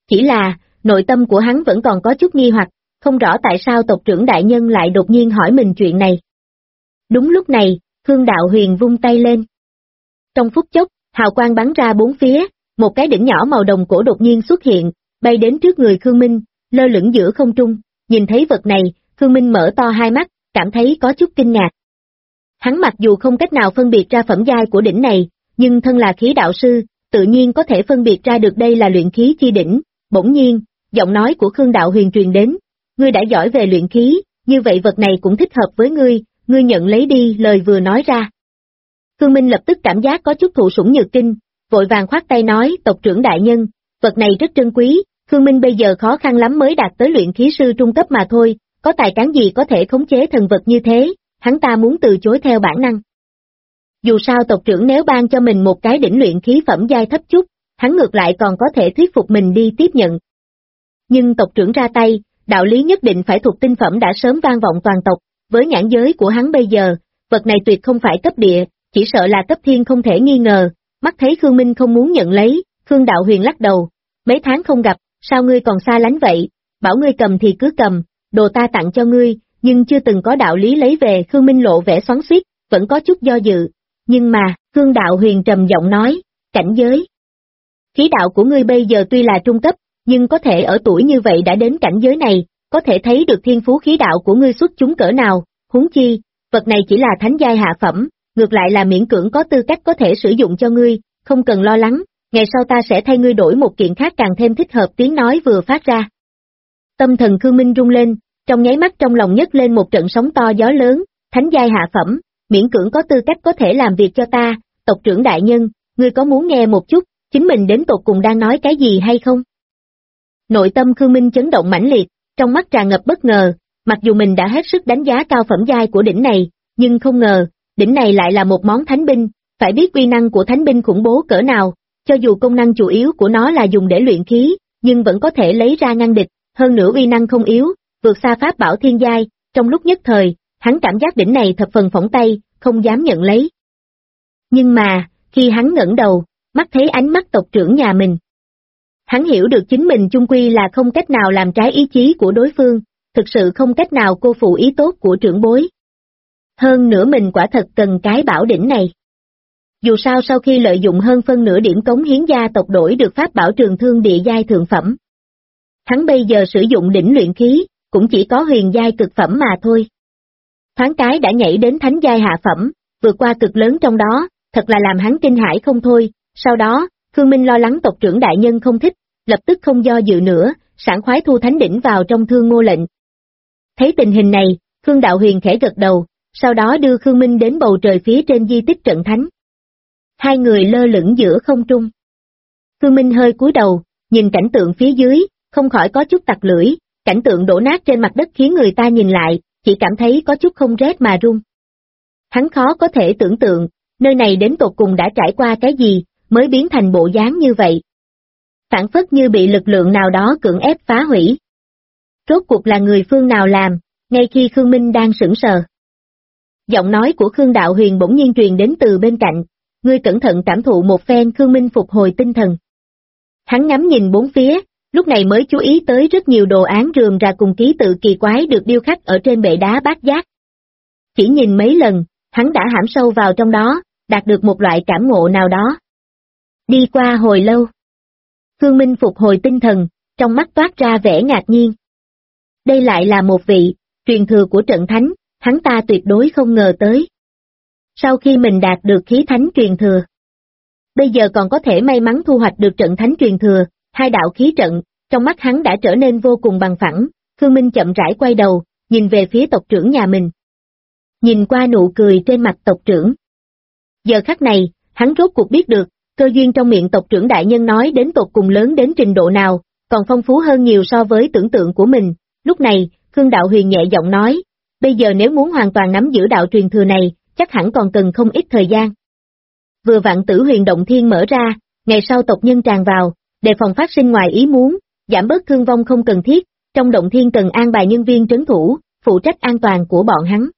Chỉ là, nội tâm của hắn vẫn còn có chút nghi hoặc, không rõ tại sao tộc trưởng đại nhân lại đột nhiên hỏi mình chuyện này. Đúng lúc này, Khương Đạo Huyền vung tay lên. Trong phút chốc, hào quang bắn ra bốn phía, một cái đỉnh nhỏ màu đồng cổ đột nhiên xuất hiện, bay đến trước người Khương Minh, lơ lửng giữa không trung. Nhìn thấy vật này, Khương Minh mở to hai mắt, cảm thấy có chút kinh ngạc. Hắn mặc dù không cách nào phân biệt ra phẩm giai của đỉnh này, nhưng thân là khí đạo sư, tự nhiên có thể phân biệt ra được đây là luyện khí chi đỉnh. Bỗng nhiên, giọng nói của Khương Đạo Huyền truyền đến, ngươi đã giỏi về luyện khí, như vậy vật này cũng thích hợp với ngươi nhận lấy đi. Lời vừa nói ra. Khương Minh lập tức cảm giác có chút thụ sủng nhược kinh, vội vàng khoát tay nói, tộc trưởng đại nhân, vật này rất trân quý, Khương Minh bây giờ khó khăn lắm mới đạt tới luyện khí sư trung cấp mà thôi, có tài cán gì có thể khống chế thần vật như thế, hắn ta muốn từ chối theo bản năng. Dù sao tộc trưởng nếu ban cho mình một cái đỉnh luyện khí phẩm giai thấp chút, hắn ngược lại còn có thể thuyết phục mình đi tiếp nhận. Nhưng tộc trưởng ra tay, đạo lý nhất định phải thuộc tinh phẩm đã sớm vang vọng toàn tộc, với nhãn giới của hắn bây giờ, vật này tuyệt không phải cấp địa, chỉ sợ là cấp thiên không thể nghi ngờ. Mắt thấy Khương Minh không muốn nhận lấy, Khương Đạo Huyền lắc đầu, mấy tháng không gặp, sao ngươi còn xa lánh vậy, bảo ngươi cầm thì cứ cầm, đồ ta tặng cho ngươi, nhưng chưa từng có đạo lý lấy về. Khương Minh lộ vẻ xoắn xuýt, vẫn có chút do dự, nhưng mà, Khương Đạo Huyền trầm giọng nói, cảnh giới. Khí đạo của ngươi bây giờ tuy là trung cấp, nhưng có thể ở tuổi như vậy đã đến cảnh giới này, có thể thấy được thiên phú khí đạo của ngươi xuất chúng cỡ nào, huống chi, vật này chỉ là thánh giai hạ phẩm, ngược lại là miễn cưỡng có tư cách có thể sử dụng cho ngươi, không cần lo lắng, ngày sau ta sẽ thay ngươi đổi một kiện khác càng thêm thích hợp. Tiếng nói vừa phát ra. Tâm thần Khương Minh rung lên, trong nháy mắt trong lòng nhấc lên một trận sóng to gió lớn, thánh giai hạ phẩm, miễn cưỡng có tư cách có thể làm việc cho ta, tộc trưởng đại nhân, ngươi có muốn nghe một chút, chính mình đến tột cùng đang nói cái gì hay không? Nội tâm Khương Minh chấn động mãnh liệt, trong mắt tràn ngập bất ngờ, mặc dù mình đã hết sức đánh giá cao phẩm giai của đỉnh này, nhưng không ngờ, đỉnh này lại là một món thánh binh, phải biết uy năng của thánh binh khủng bố cỡ nào, cho dù công năng chủ yếu của nó là dùng để luyện khí, nhưng vẫn có thể lấy ra ngăn địch, hơn nữa uy năng không yếu, vượt xa pháp bảo thiên giai. Trong lúc nhất thời, hắn cảm giác đỉnh này thập phần phỏng tay, không dám nhận lấy. Nhưng mà, khi hắn ngẩng đầu, mắt thấy ánh mắt tộc trưởng nhà mình, hắn hiểu được chính mình chung quy là không cách nào làm trái ý chí của đối phương, thực sự không cách nào cô phụ ý tốt của trưởng bối. Hơn nữa mình quả thật cần cái bảo đỉnh này. Dù sao sau khi lợi dụng hơn phân nửa điểm cống hiến gia tộc đổi được pháp bảo trường thương địa giai thượng phẩm, hắn bây giờ sử dụng đỉnh luyện khí, cũng chỉ có huyền giai cực phẩm mà thôi. Thoáng cái đã nhảy đến thánh giai hạ phẩm, vượt qua cực lớn trong đó, thật là làm hắn kinh hãi không thôi. Sau đó, Khương Minh lo lắng tộc trưởng đại nhân không thích, lập tức không do dự nữa, sảng khoái thu thánh đỉnh vào trong thương ngô lệnh. Thấy tình hình này, Khương Đạo Huyền khẽ gật đầu, sau đó đưa Khương Minh đến bầu trời phía trên di tích trận thánh. Hai người lơ lửng giữa không trung. Khương Minh hơi cúi đầu, nhìn cảnh tượng phía dưới, không khỏi có chút tặc lưỡi, cảnh tượng đổ nát trên mặt đất khiến người ta nhìn lại, chỉ cảm thấy có chút không rét mà run. Hắn khó có thể tưởng tượng, nơi này đến tột cùng đã trải qua cái gì, mới biến thành bộ dáng như vậy. Phản phất như bị lực lượng nào đó cưỡng ép phá hủy. Rốt cuộc là người phương nào làm, ngay khi Khương Minh đang sững sờ. Giọng nói của Khương Đạo Huyền bỗng nhiên truyền đến từ bên cạnh, ngươi cẩn thận cảm thụ một phen. Khương Minh phục hồi tinh thần. Hắn ngắm nhìn bốn phía, lúc này mới chú ý tới rất nhiều đồ án rườm rà cùng ký tự kỳ quái được điêu khắc ở trên bệ đá bát giác. Chỉ nhìn mấy lần, hắn đã hãm sâu vào trong đó, đạt được một loại cảm ngộ nào đó. Đi qua hồi lâu, Khương Minh phục hồi tinh thần, trong mắt toát ra vẻ ngạc nhiên. Đây lại là một vị truyền thừa của trận thánh, hắn ta tuyệt đối không ngờ tới. Sau khi mình đạt được khí thánh truyền thừa, bây giờ còn có thể may mắn thu hoạch được trận thánh truyền thừa, hai đạo khí trận, trong mắt hắn đã trở nên vô cùng bằng phẳng. Khương Minh chậm rãi quay đầu, nhìn về phía tộc trưởng nhà mình. Nhìn qua nụ cười trên mặt tộc trưởng. Giờ khắc này, hắn rốt cuộc biết được, cơ duyên trong miệng tộc trưởng đại nhân nói đến tột cùng lớn đến trình độ nào, còn phong phú hơn nhiều so với tưởng tượng của mình. Lúc này, Khương Đạo Huyền nhẹ giọng nói, bây giờ nếu muốn hoàn toàn nắm giữ đạo truyền thừa này, chắc hẳn còn cần không ít thời gian. Vừa vặn Tử Huyền Động Thiên mở ra, ngày sau tộc nhân tràn vào, đề phòng phát sinh ngoài ý muốn, giảm bớt thương vong không cần thiết, trong động thiên cần an bài nhân viên trấn thủ, phụ trách an toàn của bọn hắn.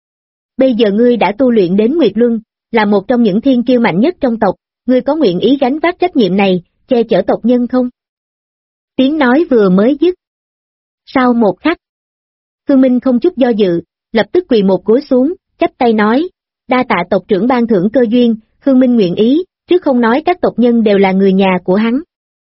Bây giờ ngươi đã tu luyện đến Nguyệt Luân, là một trong những thiên kiêu mạnh nhất trong tộc, ngươi có nguyện ý gánh vác trách nhiệm này, che chở tộc nhân không? Tiếng nói vừa mới dứt. Sau một khắc, Khương Minh không chút do dự, lập tức quỳ một gối xuống, chắp tay nói, đa tạ tộc trưởng ban thưởng cơ duyên, Khương Minh nguyện ý, trước không nói các tộc nhân đều là người nhà của hắn.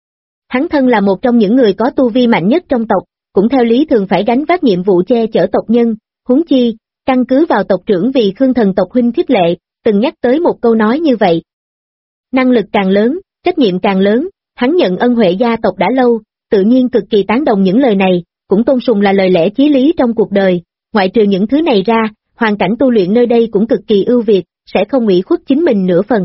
Hắn thân là một trong những người có tu vi mạnh nhất trong tộc, cũng theo lý thường phải gánh vác nhiệm vụ che chở tộc nhân, huống chi, căn cứ vào tộc trưởng vì Khương thần tộc huynh khích lệ, từng nhắc tới một câu nói như vậy. Năng lực càng lớn, trách nhiệm càng lớn, hắn nhận ân huệ gia tộc đã lâu, tự nhiên cực kỳ tán đồng những lời này, cũng tôn sùng là lời lẽ chí lý trong cuộc đời, ngoại trừ những thứ này ra, hoàn cảnh tu luyện nơi đây cũng cực kỳ ưu việt, sẽ không ủy khuất chính mình nửa phần.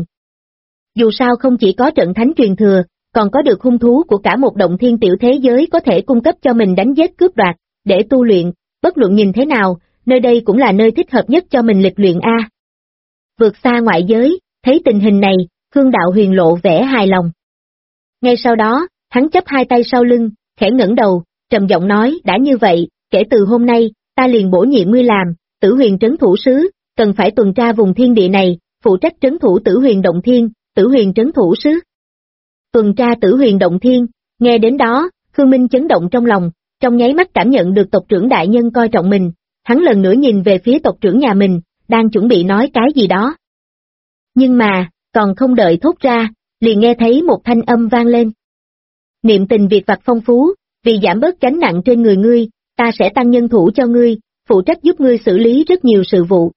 Dù sao không chỉ có trận thánh truyền thừa, còn có được hung thú của cả một động thiên tiểu thế giới có thể cung cấp cho mình đánh giết cướp đoạt, để tu luyện, bất luận nhìn thế nào, nơi đây cũng là nơi thích hợp nhất cho mình lịch luyện A. Vượt xa ngoại giới, thấy tình hình này, Khương Đạo Huyền lộ vẻ hài lòng. Ngay sau đó, hắn chắp hai tay sau lưng, khẽ ngẩng đầu, trầm giọng nói, đã như vậy, kể từ hôm nay, ta liền bổ nhiệm ngươi làm Tử Huyền trấn thủ sứ, cần phải tuần tra vùng thiên địa này, phụ trách trấn thủ Tử Huyền động thiên, Tử Huyền trấn thủ sứ. Tuần tra Tử Huyền động thiên, nghe đến đó, Khương Minh chấn động trong lòng, trong nháy mắt cảm nhận được tộc trưởng đại nhân coi trọng mình, hắn lần nữa nhìn về phía tộc trưởng nhà mình, đang chuẩn bị nói cái gì đó. Nhưng mà, còn không đợi thốt ra, liền nghe thấy một thanh âm vang lên. Niệm tình việc vặt phong phú, vì giảm bớt gánh nặng trên người ngươi, ta sẽ tăng nhân thủ cho ngươi, phụ trách giúp ngươi xử lý rất nhiều sự vụ.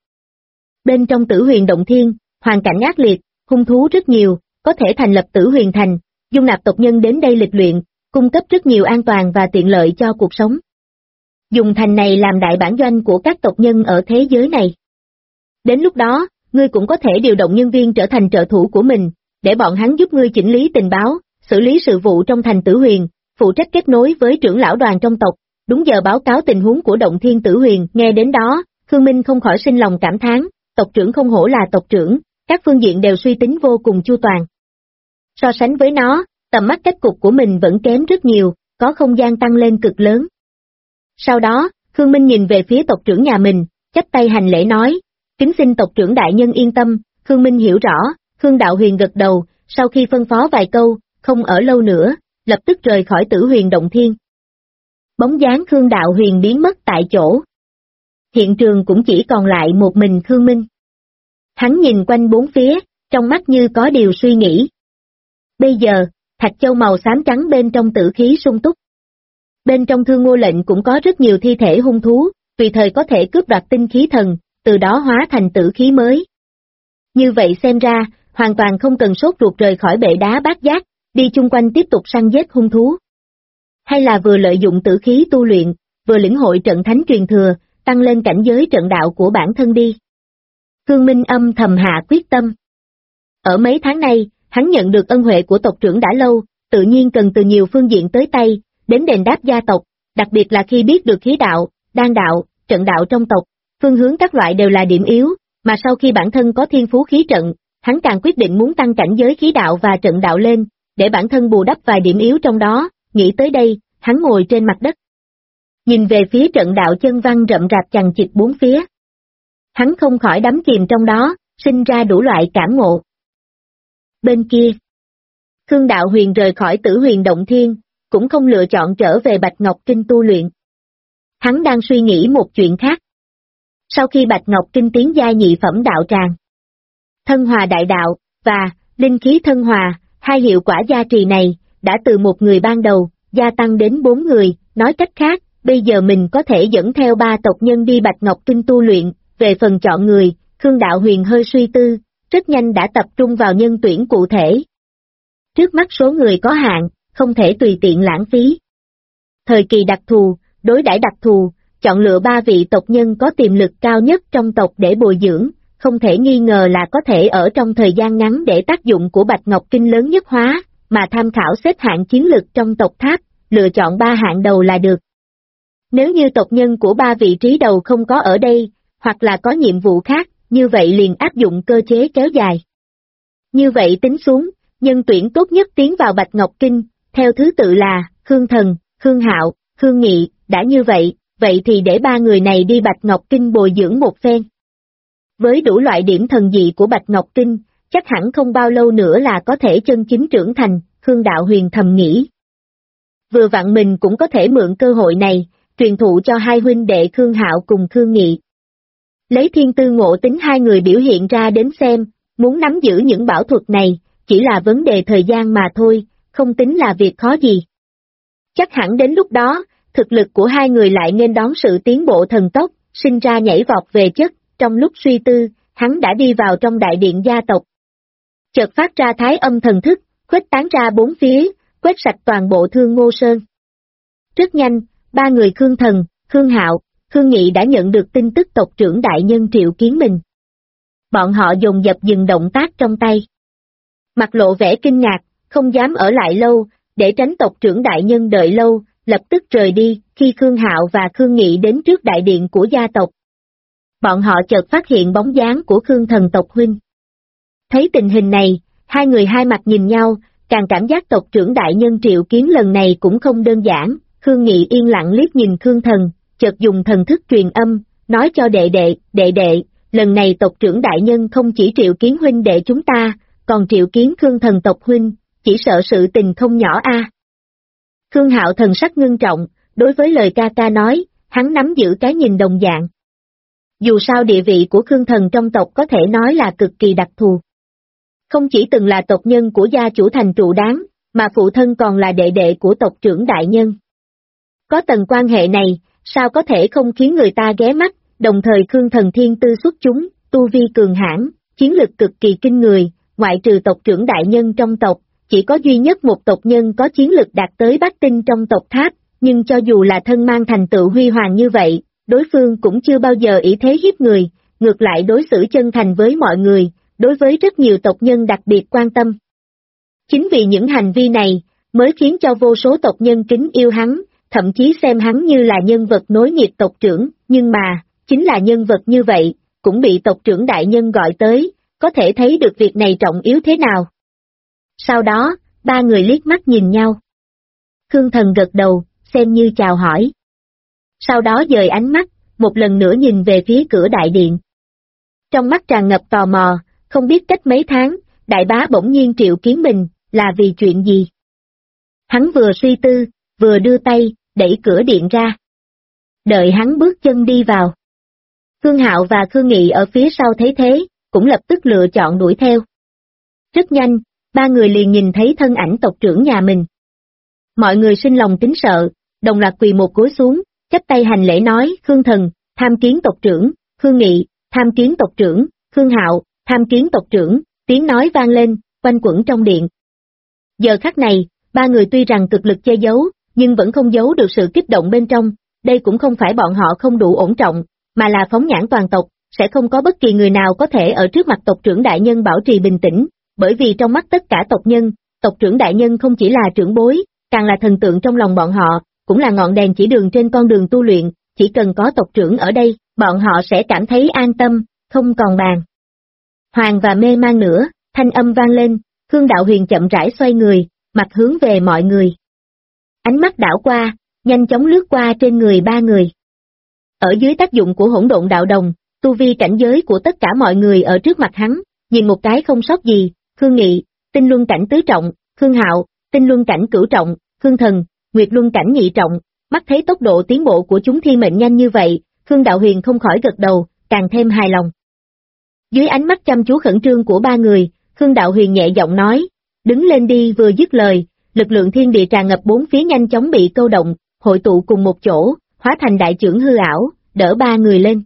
Bên trong Tử Huyền động thiên, hoàn cảnh ác liệt, hung thú rất nhiều, có thể thành lập Tử Huyền thành, dung nạp tộc nhân đến đây lịch luyện, cung cấp rất nhiều an toàn và tiện lợi cho cuộc sống. Dùng thành này làm đại bản doanh của các tộc nhân ở thế giới này. Đến lúc đó, ngươi cũng có thể điều động nhân viên trở thành trợ thủ của mình, để bọn hắn giúp ngươi chỉnh lý tình báo, xử lý sự vụ trong thành Tử Huyền, phụ trách kết nối với trưởng lão đoàn trong tộc, đúng giờ báo cáo tình huống của động thiên Tử Huyền. Nghe đến đó, Khương Minh không khỏi sinh lòng cảm thán, tộc trưởng không hổ là tộc trưởng, các phương diện đều suy tính vô cùng chu toàn. So sánh với nó, tầm mắt cách cục của mình vẫn kém rất nhiều, có không gian tăng lên cực lớn. Sau đó, Khương Minh nhìn về phía tộc trưởng nhà mình, chắp tay hành lễ nói, kính xin tộc trưởng đại nhân yên tâm. Khương Minh hiểu rõ, Khương Đạo Huyền gật đầu, sau khi phân phó vài câu, không ở lâu nữa, lập tức rời khỏi Tử Huyền động thiên. Bóng dáng Khương Đạo Huyền biến mất tại chỗ. Hiện trường cũng chỉ còn lại một mình Khương Minh. Hắn nhìn quanh bốn phía, trong mắt như có điều suy nghĩ. Bây giờ, thạch châu màu xám trắng bên trong tử khí sung túc. Bên trong Thương Ngô lệnh cũng có rất nhiều thi thể hung thú, tùy thời có thể cướp đoạt tinh khí thần, từ đó hóa thành tử khí mới. Như vậy xem ra, hoàn toàn không cần sốt ruột rời khỏi bệ đá Bát Giác, đi chung quanh tiếp tục săn giết hung thú. Hay là vừa lợi dụng tử khí tu luyện, vừa lĩnh hội trận thánh truyền thừa, tăng lên cảnh giới trận đạo của bản thân đi. Khương Minh âm thầm hạ quyết tâm. Ở mấy tháng nay, hắn nhận được ân huệ của tộc trưởng đã lâu, tự nhiên cần từ nhiều phương diện tới tay, đến đền đáp gia tộc, đặc biệt là khi biết được khí đạo, đan đạo, trận đạo trong tộc, phương hướng các loại đều là điểm yếu, mà sau khi bản thân có thiên phú khí trận, hắn càng quyết định muốn tăng cảnh giới khí đạo và trận đạo lên, để bản thân bù đắp vài điểm yếu trong đó. Nghĩ tới đây, hắn ngồi trên mặt đất. Nhìn về phía trận đạo chân văn rậm rạp chằng chịt bốn phía. Hắn không khỏi đắm chìm trong đó, sinh ra đủ loại cảm ngộ. Bên kia, Khương Đạo Huyền rời khỏi Tử Huyền động thiên, cũng không lựa chọn trở về Bạch Ngọc Kinh tu luyện. Hắn đang suy nghĩ một chuyện khác. Sau khi Bạch Ngọc Kinh tiến giai nhị phẩm đạo tràng, thân hòa đại đạo, và linh khí thân hòa, hai hiệu quả gia trì này, đã từ một người ban đầu, gia tăng đến 4 người, nói cách khác, bây giờ mình có thể dẫn theo 3 tộc nhân đi Bạch Ngọc Kinh tu luyện. Về phần chọn người, Khương Đạo Huyền hơi suy tư, rất nhanh đã tập trung vào nhân tuyển cụ thể. Trước mắt số người có hạn, không thể tùy tiện lãng phí. Thời kỳ đặc thù, đối đãi đặc thù, chọn lựa 3 vị tộc nhân có tiềm lực cao nhất trong tộc để bồi dưỡng, không thể nghi ngờ là có thể ở trong thời gian ngắn để tác dụng của Bạch Ngọc Kinh lớn nhất hóa, mà tham khảo xếp hạng chiến lực trong tộc tháp, lựa chọn 3 hạng đầu là được. Nếu như tộc nhân của 3 vị trí đầu không có ở đây, hoặc là có nhiệm vụ khác, như vậy liền áp dụng cơ chế kéo dài. Như vậy tính xuống, nhân tuyển tốt nhất tiến vào Bạch Ngọc Kinh, theo thứ tự là Khương Thần, Khương Hạo, Khương Nghị. Đã như vậy, vậy thì để 3 người này đi Bạch Ngọc Kinh bồi dưỡng một phen. Với đủ loại điểm thần dị của Bạch Ngọc Kinh, chắc hẳn không bao lâu nữa là có thể chân chính trưởng thành, Khương Đạo Huyền thầm nghĩ. Vừa vặn mình cũng có thể mượn cơ hội này, truyền thụ cho hai huynh đệ Khương Hạo cùng Khương Nghị. Lấy thiên tư ngộ tính hai người biểu hiện ra đến xem, muốn nắm giữ những bảo thuật này, chỉ là vấn đề thời gian mà thôi, không tính là việc khó gì. Chắc hẳn đến lúc đó, thực lực của hai người lại nên đón sự tiến bộ thần tốc, sinh ra nhảy vọt về chất, trong lúc suy tư, hắn đã đi vào trong đại điện gia tộc. Chợt phát ra thái âm thần thức, khuếch tán ra bốn phía, quét sạch toàn bộ Thương Ngô Sơn. Rất nhanh, ba người Khương Thần, Khương Hạo, Khương Nghị đã nhận được tin tức tộc trưởng đại nhân triệu kiến mình. Bọn họ dồn dập dừng động tác trong tay. Mặt lộ vẻ kinh ngạc, không dám ở lại lâu, để tránh tộc trưởng đại nhân đợi lâu, lập tức rời đi, khi Khương Hạo và Khương Nghị đến trước đại điện của gia tộc. Bọn họ chợt phát hiện bóng dáng của Khương Thần tộc huynh. Thấy tình hình này, hai người hai mặt nhìn nhau, càng cảm giác tộc trưởng đại nhân triệu kiến lần này cũng không đơn giản. Khương Nghị yên lặng liếc nhìn Khương Thần, chợt dùng thần thức truyền âm, nói cho đệ đệ, lần này tộc trưởng đại nhân không chỉ triệu kiến huynh đệ chúng ta, còn triệu kiến Khương Thần tộc huynh, chỉ sợ sự tình không nhỏ a. Khương Hạo thần sắc ngưng trọng, đối với lời ca ca nói, hắn nắm giữ cái nhìn đồng dạng. Dù sao địa vị của Khương Thần trong tộc có thể nói là cực kỳ đặc thù. Không chỉ từng là tộc nhân của gia chủ thành trụ đáng, mà phụ thân còn là đệ đệ của tộc trưởng đại nhân. Có tầng quan hệ này, sao có thể không khiến người ta ghé mắt, đồng thời Khương Thần thiên tư xuất chúng, tu vi cường hãn, chiến lực cực kỳ kinh người, ngoại trừ tộc trưởng đại nhân trong tộc, chỉ có duy nhất một tộc nhân có chiến lực đạt tới bát tinh trong tộc Tháp, nhưng cho dù là thân mang thành tựu huy hoàng như vậy, đối phương cũng chưa bao giờ ý thế hiếp người, ngược lại đối xử chân thành với mọi người, đối với rất nhiều tộc nhân đặc biệt quan tâm. Chính vì những hành vi này, mới khiến cho vô số tộc nhân kính yêu hắn, thậm chí xem hắn như là nhân vật nối nghiệp tộc trưởng, nhưng mà, chính là nhân vật như vậy, cũng bị tộc trưởng đại nhân gọi tới, có thể thấy được việc này trọng yếu thế nào. Sau đó, ba người liếc mắt nhìn nhau. Khương Thần gật đầu, xem như chào hỏi. Sau đó dời ánh mắt, một lần nữa nhìn về phía cửa đại điện. Trong mắt tràn ngập tò mò, không biết cách mấy tháng, đại bá bỗng nhiên triệu kiến mình, là vì chuyện gì? Hắn vừa suy tư, vừa đưa tay, đẩy cửa điện ra. Đợi hắn bước chân đi vào. Khương Hạo và Khương Nghị ở phía sau thấy thế, cũng lập tức lựa chọn đuổi theo. Rất nhanh, ba người liền nhìn thấy thân ảnh tộc trưởng nhà mình. Mọi người sinh lòng kính sợ, đồng loạt quỳ một gối xuống, chắp tay hành lễ nói, Khương Thần, tham kiến tộc trưởng, Khương Nghị, tham kiến tộc trưởng, Khương Hạo, tham kiến tộc trưởng, tiếng nói vang lên, quanh quẩn trong điện. Giờ khắc này, ba người tuy rằng cực lực che giấu, nhưng vẫn không giấu được sự kích động bên trong, đây cũng không phải bọn họ không đủ ổn trọng, mà là phóng nhãn toàn tộc, sẽ không có bất kỳ người nào có thể ở trước mặt tộc trưởng đại nhân bảo trì bình tĩnh, bởi vì trong mắt tất cả tộc nhân, tộc trưởng đại nhân không chỉ là trưởng bối, càng là thần tượng trong lòng bọn họ, cũng là ngọn đèn chỉ đường trên con đường tu luyện, chỉ cần có tộc trưởng ở đây, bọn họ sẽ cảm thấy an tâm, không còn bàn. Hoàng và mê man nữa, thanh âm vang lên, Khương Đạo Huyền chậm rãi xoay người, mặt hướng về mọi người. Ánh mắt đảo qua, nhanh chóng lướt qua trên người ba người. Ở dưới tác dụng của hỗn độn đạo đồng, tu vi cảnh giới của tất cả mọi người ở trước mặt hắn, nhìn một cái không sót gì, Khương Nghị, tinh luân cảnh tứ trọng, Khương Hạo, tinh luân cảnh cửu trọng, Khương Thần, nguyệt luân cảnh nhị trọng, mắt thấy tốc độ tiến bộ của chúng thiên mệnh nhanh như vậy, Khương Đạo Huyền không khỏi gật đầu, càng thêm hài lòng. Dưới ánh mắt chăm chú khẩn trương của ba người, Khương Đạo Huyền nhẹ giọng nói, đứng lên đi. Vừa dứt lời, lực lượng thiên địa tràn ngập bốn phía nhanh chóng bị câu động, hội tụ cùng một chỗ, hóa thành đại chưởng hư ảo, đỡ ba người lên.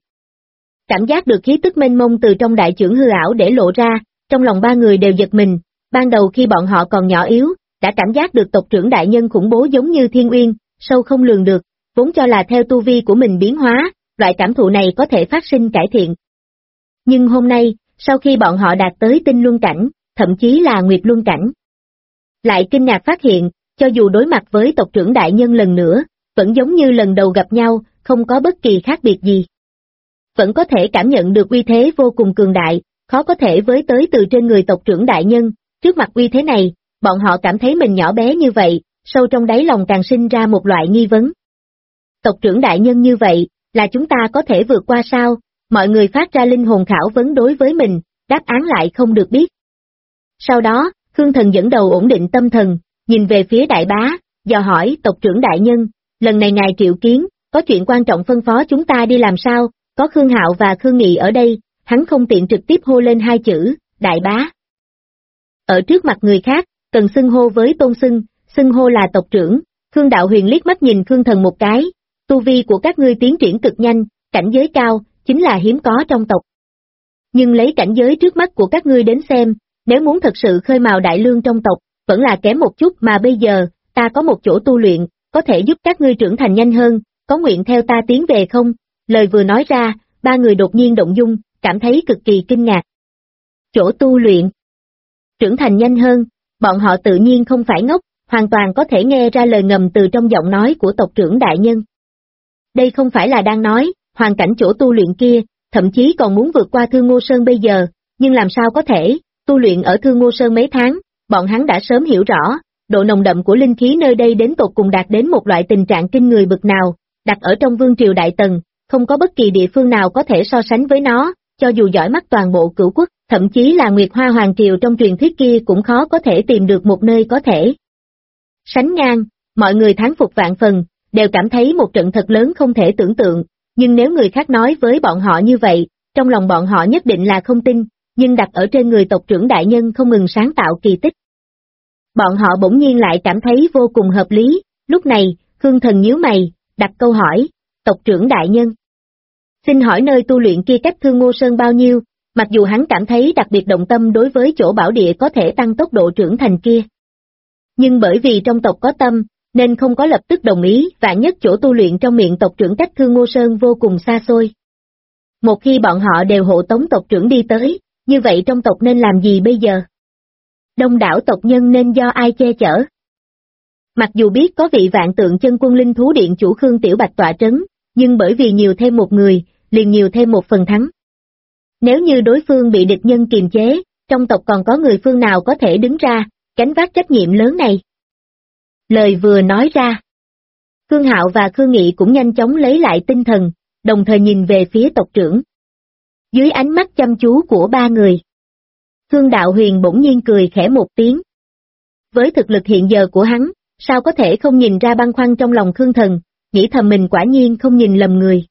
Cảm giác được khí tức mênh mông từ trong đại chưởng hư ảo để lộ ra, trong lòng ba người đều giật mình, ban đầu khi bọn họ còn nhỏ yếu, đã cảm giác được tộc trưởng đại nhân khủng bố giống như thiên uyên, sâu không lường được, vốn cho là theo tu vi của mình biến hóa, loại cảm thụ này có thể phát sinh cải thiện. Nhưng hôm nay, sau khi bọn họ đạt tới tinh luân cảnh, thậm chí là nguyệt luân cảnh, lại kinh ngạc phát hiện, cho dù đối mặt với tộc trưởng đại nhân lần nữa, vẫn giống như lần đầu gặp nhau, không có bất kỳ khác biệt gì. Vẫn có thể cảm nhận được uy thế vô cùng cường đại, khó có thể với tới từ trên người tộc trưởng đại nhân, trước mặt uy thế này, bọn họ cảm thấy mình nhỏ bé như vậy, sâu trong đáy lòng càng sinh ra một loại nghi vấn. Tộc trưởng đại nhân như vậy, là chúng ta có thể vượt qua sao? Mọi người phát ra linh hồn khảo vấn đối với mình, đáp án lại không được biết. Sau đó, Khương Thần dẫn đầu ổn định tâm thần, nhìn về phía đại bá, dò hỏi tộc trưởng đại nhân, lần này ngài triệu kiến, có chuyện quan trọng phân phó chúng ta đi làm sao, có Khương Hạo và Khương Nghị ở đây, hắn không tiện trực tiếp hô lên hai chữ, đại bá. Ở trước mặt người khác, cần xưng hô với tôn xưng hô là tộc trưởng. Khương Đạo Huyền liếc mắt nhìn Khương Thần một cái, tu vi của các ngươi tiến triển cực nhanh, cảnh giới cao, chính là hiếm có trong tộc. Nhưng lấy cảnh giới trước mắt của các ngươi đến xem, nếu muốn thật sự khơi mào đại lương trong tộc, vẫn là kém một chút mà bây giờ, ta có một chỗ tu luyện, có thể giúp các ngươi trưởng thành nhanh hơn, có nguyện theo ta tiến về không? Lời vừa nói ra, ba người đột nhiên động dung, cảm thấy cực kỳ kinh ngạc. Chỗ tu luyện, trưởng thành nhanh hơn, bọn họ tự nhiên không phải ngốc, hoàn toàn có thể nghe ra lời ngầm từ trong giọng nói của tộc trưởng đại nhân. Đây không phải là đang nói, hoàn cảnh chỗ tu luyện kia, thậm chí còn muốn vượt qua Thương Ngô Sơn bây giờ, nhưng làm sao có thể, tu luyện ở Thương Ngô Sơn mấy tháng, bọn hắn đã sớm hiểu rõ, độ nồng đậm của linh khí nơi đây đến tột cùng đạt đến một loại tình trạng kinh người bực nào, đặt ở trong vương triều Đại Tần, không có bất kỳ địa phương nào có thể so sánh với nó, cho dù giỏi mắt toàn bộ cửu quốc, thậm chí là Nguyệt Hoa Hoàng Triều trong truyền thuyết kia cũng khó có thể tìm được một nơi có thể sánh ngang, mọi người thán phục vạn phần, đều cảm thấy một trận thật lớn không thể tưởng tượng, nhưng nếu người khác nói với bọn họ như vậy, trong lòng bọn họ nhất định là không tin, nhưng đặt ở trên người tộc trưởng đại nhân không ngừng sáng tạo kỳ tích. Bọn họ bỗng nhiên lại cảm thấy vô cùng hợp lý, lúc này, Khương Thần nhíu mày, đặt câu hỏi, tộc trưởng đại nhân. Xin hỏi nơi tu luyện kia cách Thương Ngô Sơn bao nhiêu, mặc dù hắn cảm thấy đặc biệt động tâm đối với chỗ bảo địa có thể tăng tốc độ trưởng thành kia. Nhưng bởi vì trong tộc có tâm, nên không có lập tức đồng ý, vạn nhất chỗ tu luyện trong miệng tộc trưởng cách Thương Ngô Sơn vô cùng xa xôi. Một khi bọn họ đều hộ tống tộc trưởng đi tới, như vậy trong tộc nên làm gì bây giờ? Đông đảo tộc nhân nên do ai che chở? Mặc dù biết có vị Vạn Tượng Chân Quân Linh Thú Điện chủ Khương Tiểu Bạch tọa trấn, nhưng bởi vì nhiều thêm một người, liền nhiều thêm một phần thắng. Nếu như đối phương bị địch nhân kiềm chế, trong tộc còn có người phương nào có thể đứng ra, gánh vác trách nhiệm lớn này? Lời vừa nói ra, Khương Hạo và Khương Nghị cũng nhanh chóng lấy lại tinh thần, đồng thời nhìn về phía tộc trưởng. Dưới ánh mắt chăm chú của ba người, Khương Đạo Huyền bỗng nhiên cười khẽ một tiếng. Với thực lực hiện giờ của hắn, sao có thể không nhìn ra băn khoăn trong lòng Khương Thần, nghĩ thầm mình quả nhiên không nhìn lầm người.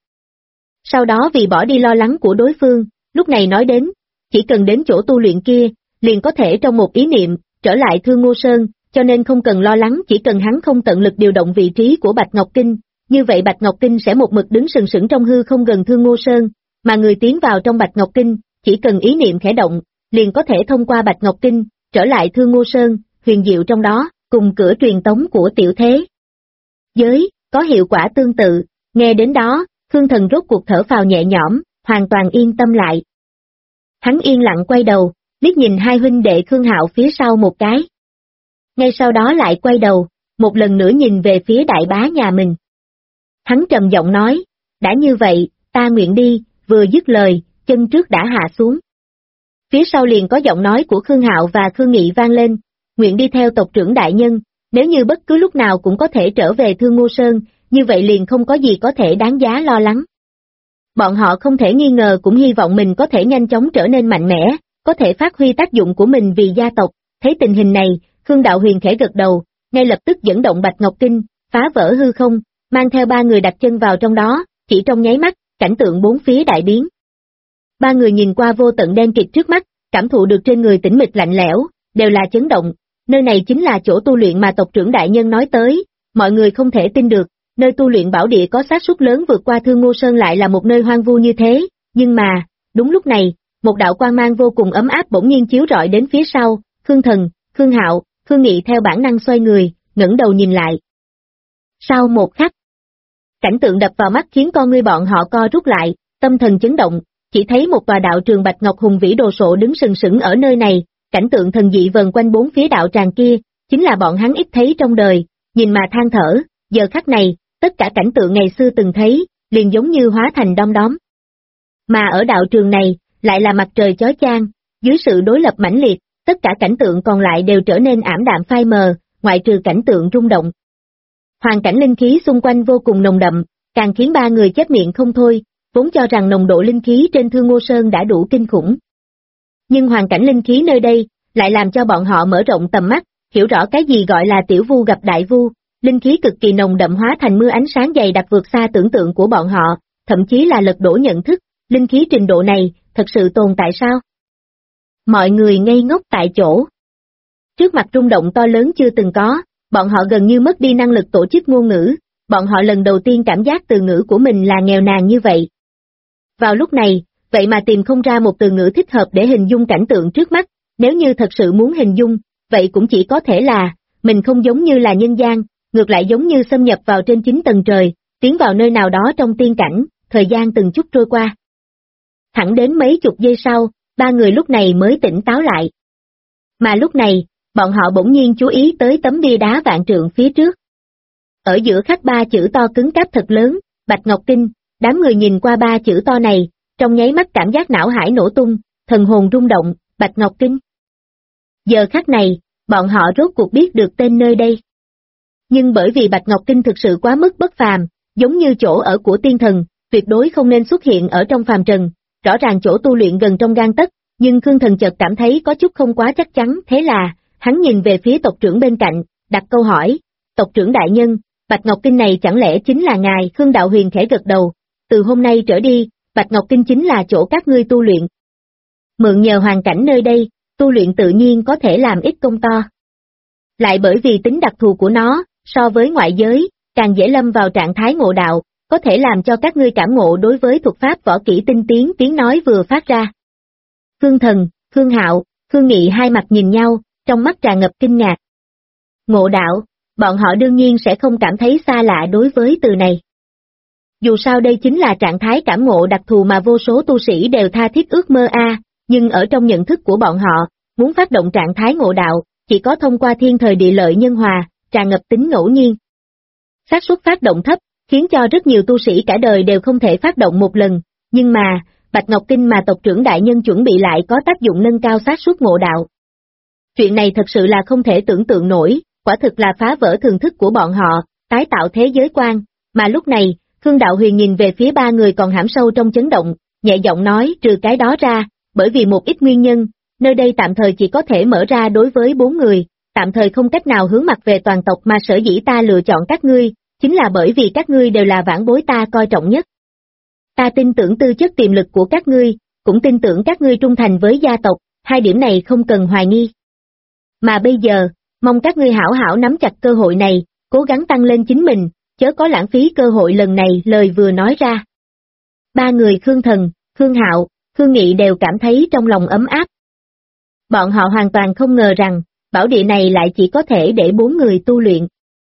Sau đó vì bỏ đi lo lắng của đối phương, lúc này nói đến, chỉ cần đến chỗ tu luyện kia, liền có thể trong một ý niệm, trở lại Thương Ngô Sơn, cho nên không cần lo lắng, chỉ cần hắn không tận lực điều động vị trí của Bạch Ngọc Kinh, như vậy Bạch Ngọc Kinh sẽ một mực đứng sừng sững trong hư không gần Thương Ngô Sơn, mà người tiến vào trong Bạch Ngọc Kinh, chỉ cần ý niệm khẽ động, liền có thể thông qua Bạch Ngọc Kinh, trở lại Thương Ngô Sơn, huyền diệu trong đó, cùng cửa truyền tống của tiểu thế giới, có hiệu quả tương tự, nghe đến đó, Khương Thần rốt cuộc thở phào nhẹ nhõm, hoàn toàn yên tâm lại. Hắn yên lặng quay đầu, liếc nhìn hai huynh đệ Khương Hạo phía sau một cái. Ngay sau đó lại quay đầu, một lần nữa nhìn về phía đại bá nhà mình. Hắn trầm giọng nói, đã như vậy, ta nguyện đi, vừa dứt lời, chân trước đã hạ xuống. Phía sau liền có giọng nói của Khương Hạo và Khương Nghị vang lên, nguyện đi theo tộc trưởng đại nhân, nếu như bất cứ lúc nào cũng có thể trở về Thương Ngô Sơn, như vậy liền không có gì có thể đáng giá lo lắng. Bọn họ không thể nghi ngờ cũng hy vọng mình có thể nhanh chóng trở nên mạnh mẽ, có thể phát huy tác dụng của mình vì gia tộc. Thấy tình hình này, Khương Đạo Huyền khẽ gật đầu, ngay lập tức dẫn động Bạch Ngọc Kinh, phá vỡ hư không, mang theo ba người đặt chân vào trong đó, chỉ trong nháy mắt, cảnh tượng bốn phía đại biến. Ba người nhìn qua vô tận đen kịt trước mắt, cảm thụ được trên người tĩnh mịch lạnh lẽo, đều là chấn động, nơi này chính là chỗ tu luyện mà tộc trưởng đại nhân nói tới, mọi người không thể tin được, nơi tu luyện bảo địa có xác suất lớn vượt qua Thương Ngô Sơn lại là một nơi hoang vu như thế, nhưng mà, đúng lúc này, một đạo quang mang vô cùng ấm áp bỗng nhiên chiếu rọi đến phía sau, Khương Thần, Khương Hạo, Khương Nghị theo bản năng xoay người, ngẩng đầu nhìn lại. Sau một khắc, cảnh tượng đập vào mắt khiến con ngươi bọn họ co rút lại, tâm thần chấn động, chỉ thấy một tòa đạo trường bạch ngọc hùng vĩ đồ sộ đứng sừng sững ở nơi này, cảnh tượng thần dị vần quanh bốn phía đạo tràng kia, chính là bọn hắn ít thấy trong đời, nhìn mà than thở, giờ khắc này, tất cả cảnh tượng ngày xưa từng thấy, liền giống như hóa thành đom đóm. Mà ở đạo trường này, lại là mặt trời chói chang, dưới sự đối lập mãnh liệt, tất cả cảnh tượng còn lại đều trở nên ảm đạm phai mờ, ngoại trừ cảnh tượng rung động. Hoàn cảnh linh khí xung quanh vô cùng nồng đậm, càng khiến ba người chép miệng không thôi, vốn cho rằng nồng độ linh khí trên Thương Ngô Sơn đã đủ kinh khủng. Nhưng hoàn cảnh linh khí nơi đây, lại làm cho bọn họ mở rộng tầm mắt, hiểu rõ cái gì gọi là tiểu vu gặp đại vu, linh khí cực kỳ nồng đậm hóa thành mưa ánh sáng dày đặc vượt xa tưởng tượng của bọn họ, thậm chí là lật đổ nhận thức, linh khí trình độ này, thật sự tồn tại sao? Mọi người ngây ngốc tại chỗ. Trước mặt rung động to lớn chưa từng có, bọn họ gần như mất đi năng lực tổ chức ngôn ngữ, bọn họ lần đầu tiên cảm giác từ ngữ của mình là nghèo nàn như vậy. Vào lúc này, vậy mà tìm không ra một từ ngữ thích hợp để hình dung cảnh tượng trước mắt, nếu như thật sự muốn hình dung, vậy cũng chỉ có thể là, mình không giống như là nhân gian, ngược lại giống như xâm nhập vào trên 9 tầng trời, tiến vào nơi nào đó trong tiên cảnh, thời gian từng chút trôi qua. Thẳng đến mấy chục giây sau, ba người lúc này mới tỉnh táo lại. Mà lúc này, bọn họ bỗng nhiên chú ý tới tấm bia đá vạn trượng phía trước. Ở giữa khắc ba chữ to cứng cáp thật lớn, Bạch Ngọc Kinh, đám người nhìn qua ba chữ to này, trong nháy mắt cảm giác não hải nổ tung, thần hồn rung động, Bạch Ngọc Kinh. Giờ khắc này, bọn họ rốt cuộc biết được tên nơi đây. Nhưng bởi vì Bạch Ngọc Kinh thực sự quá mức bất phàm, giống như chỗ ở của tiên thần, tuyệt đối không nên xuất hiện ở trong phàm trần, rõ ràng chỗ tu luyện gần trong gang tấc, nhưng Khương Thần chợt cảm thấy có chút không quá chắc chắn, thế là, hắn nhìn về phía tộc trưởng bên cạnh, đặt câu hỏi, tộc trưởng đại nhân, Bạch Ngọc Kinh này chẳng lẽ chính là ngài? Khương Đạo Huyền khẽ gật đầu, từ hôm nay trở đi, Bạch Ngọc Kinh chính là chỗ các ngươi tu luyện. Mượn nhờ hoàn cảnh nơi đây, tu luyện tự nhiên có thể làm ít công to. Lại bởi vì tính đặc thù của nó, so với ngoại giới, càng dễ lâm vào trạng thái ngộ đạo, có thể làm cho các ngươi cảm ngộ đối với thuật pháp võ kỹ tinh tiến. Tiếng nói vừa phát ra. Khương Thần, Khương Hạo, Khương Nghị hai mặt nhìn nhau, trong mắt tràn ngập kinh ngạc. Ngộ đạo, bọn họ đương nhiên sẽ không cảm thấy xa lạ đối với từ này. Dù sao đây chính là trạng thái cảm ngộ đặc thù mà vô số tu sĩ đều tha thiết ước mơ nhưng ở trong nhận thức của bọn họ, muốn phát động trạng thái ngộ đạo, chỉ có thông qua thiên thời địa lợi nhân hòa, tràn ngập tính ngẫu nhiên. Xác suất phát động thấp, khiến cho rất nhiều tu sĩ cả đời đều không thể phát động một lần, nhưng mà, Bạch Ngọc Kinh mà tộc trưởng đại nhân chuẩn bị lại có tác dụng nâng cao xác suất ngộ đạo. Chuyện này thật sự là không thể tưởng tượng nổi, quả thực là phá vỡ thường thức của bọn họ, tái tạo thế giới quan, mà lúc này, Khương Đạo Huyền nhìn về phía ba người còn hãm sâu trong chấn động, nhẹ giọng nói trừ cái đó ra, bởi vì một ít nguyên nhân, nơi đây tạm thời chỉ có thể mở ra đối với 4 người, tạm thời không cách nào hướng mặt về toàn tộc mà sở dĩ ta lựa chọn các ngươi, chính là bởi vì các ngươi đều là vãn bối ta coi trọng nhất. Ta tin tưởng tư chất tiềm lực của các ngươi, cũng tin tưởng các ngươi trung thành với gia tộc, hai điểm này không cần hoài nghi. Mà bây giờ, mong các ngươi hảo hảo nắm chặt cơ hội này, cố gắng tăng lên chính mình, chớ có lãng phí cơ hội lần này. Lời vừa nói ra. Ba người Khương Thần, Khương Hạo, Khương Nghị đều cảm thấy trong lòng ấm áp. Bọn họ hoàn toàn không ngờ rằng, bảo địa này lại chỉ có thể để 4 người tu luyện.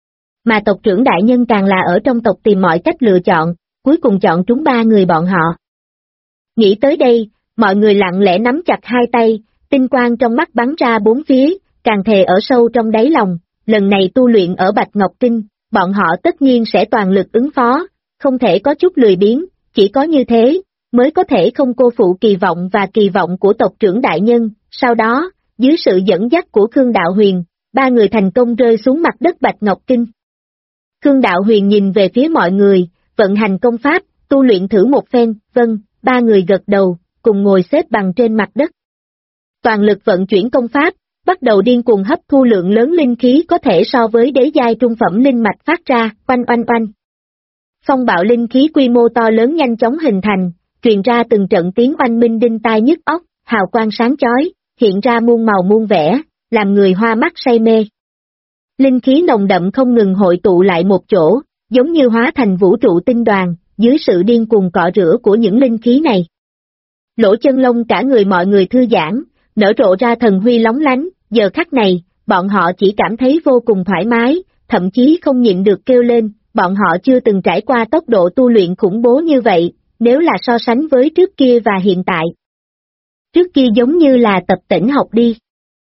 Mà tộc trưởng đại nhân càng là ở trong tộc tìm mọi cách lựa chọn, cuối cùng chọn trúng 3 người bọn họ. Nghĩ tới đây, mọi người lặng lẽ nắm chặt hai tay, tinh quang trong mắt bắn ra bốn phía, càng thề ở sâu trong đáy lòng, lần này tu luyện ở Bạch Ngọc Kinh, bọn họ tất nhiên sẽ toàn lực ứng phó, không thể có chút lười biếng, chỉ có như thế, mới có thể không cô phụ kỳ vọng và kỳ vọng của tộc trưởng đại nhân. Sau đó, dưới sự dẫn dắt của Khương Đạo Huyền, 3 người thành công rơi xuống mặt đất Bạch Ngọc Kinh. Khương Đạo Huyền nhìn về phía mọi người, vận hành công pháp, tu luyện thử một phen, vâng, 3 người gật đầu, cùng ngồi xếp bằng trên mặt đất. Toàn lực vận chuyển công pháp, bắt đầu điên cuồng hấp thu lượng lớn linh khí có thể so với đế giai trung phẩm linh mạch phát ra, oanh oanh oanh. Phong bạo linh khí quy mô to lớn nhanh chóng hình thành, truyền ra từng trận tiếng oanh minh đinh tai nhức óc, hào quang sáng chói, hiện ra muôn màu muôn vẻ, làm người hoa mắt say mê. Linh khí nồng đậm không ngừng hội tụ lại một chỗ, giống như hóa thành vũ trụ tinh đoàn, dưới sự điên cuồng cọ rửa của những linh khí này. Lỗ chân lông cả người mọi người thư giãn, nở rộ ra thần huy lóng lánh, giờ khắc này, bọn họ chỉ cảm thấy vô cùng thoải mái, thậm chí không nhịn được kêu lên, bọn họ chưa từng trải qua tốc độ tu luyện khủng bố như vậy, nếu là so sánh với trước kia và hiện tại. Trước kia giống như là tập tễnh học đi.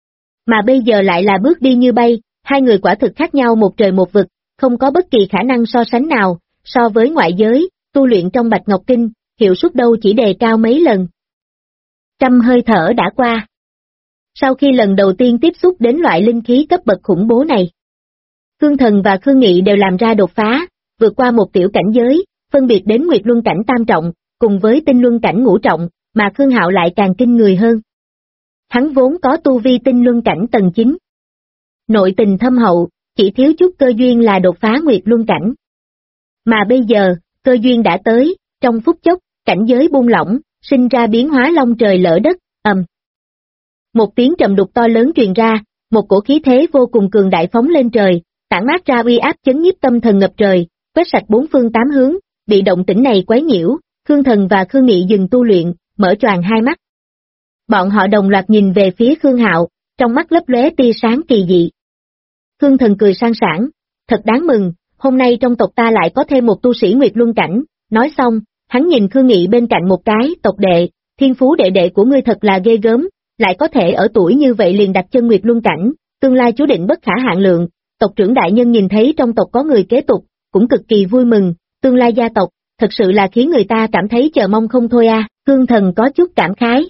Mà bây giờ lại là bước đi như bay, hai người quả thực khác nhau một trời một vực, không có bất kỳ khả năng so sánh nào, so với ngoại giới, tu luyện trong Bạch Ngọc Kinh, hiệu suất đâu chỉ đề cao mấy lần. 100 hơi thở đã qua. Sau khi lần đầu tiên tiếp xúc đến loại linh khí cấp bậc khủng bố này, Khương Thần và Khương Nghị đều làm ra đột phá, vượt qua một tiểu cảnh giới, phân biệt đến Nguyệt Luân cảnh tam trọng, cùng với Tinh Luân cảnh ngũ trọng, mà Khương Hạo lại càng kinh người hơn. Hắn vốn có tu vi Tinh Luân cảnh tầng 9. Nội tình thâm hậu, chỉ thiếu chút cơ duyên là đột phá Nguyệt Luân cảnh. Mà bây giờ, cơ duyên đã tới, trong phút chốc, cảnh giới buông lỏng, sinh ra biến hóa long trời lỡ đất, ầm. Một tiếng trầm đục to lớn truyền ra, một cổ khí thế vô cùng cường đại phóng lên trời, tản mát ra uy áp chấn nhiếp tâm thần ngập trời, quét sạch bốn phương tám hướng, bị động tĩnh này quấy nhiễu, Khương Thần và Khương Nghị dừng tu luyện, mở choàng hai mắt. Bọn họ đồng loạt nhìn về phía Khương Hạo, trong mắt lấp lóe tia sáng kỳ dị. Khương Thần cười sang sảng, thật đáng mừng, hôm nay trong tộc ta lại có thêm một tu sĩ Nguyệt Luân cảnh, nói xong, hắn nhìn Khương Nghị bên cạnh một cái, tộc đệ, thiên phú đệ đệ của ngươi thật là ghê gớm, lại có thể ở tuổi như vậy liền đặt chân Nguyệt Luân cảnh, tương lai chú định bất khả hạn lượng, tộc trưởng đại nhân nhìn thấy trong tộc có người kế tục, cũng cực kỳ vui mừng, tương lai gia tộc, thật sự là khiến người ta cảm thấy chờ mong không thôi a. Khương Thần có chút cảm khái.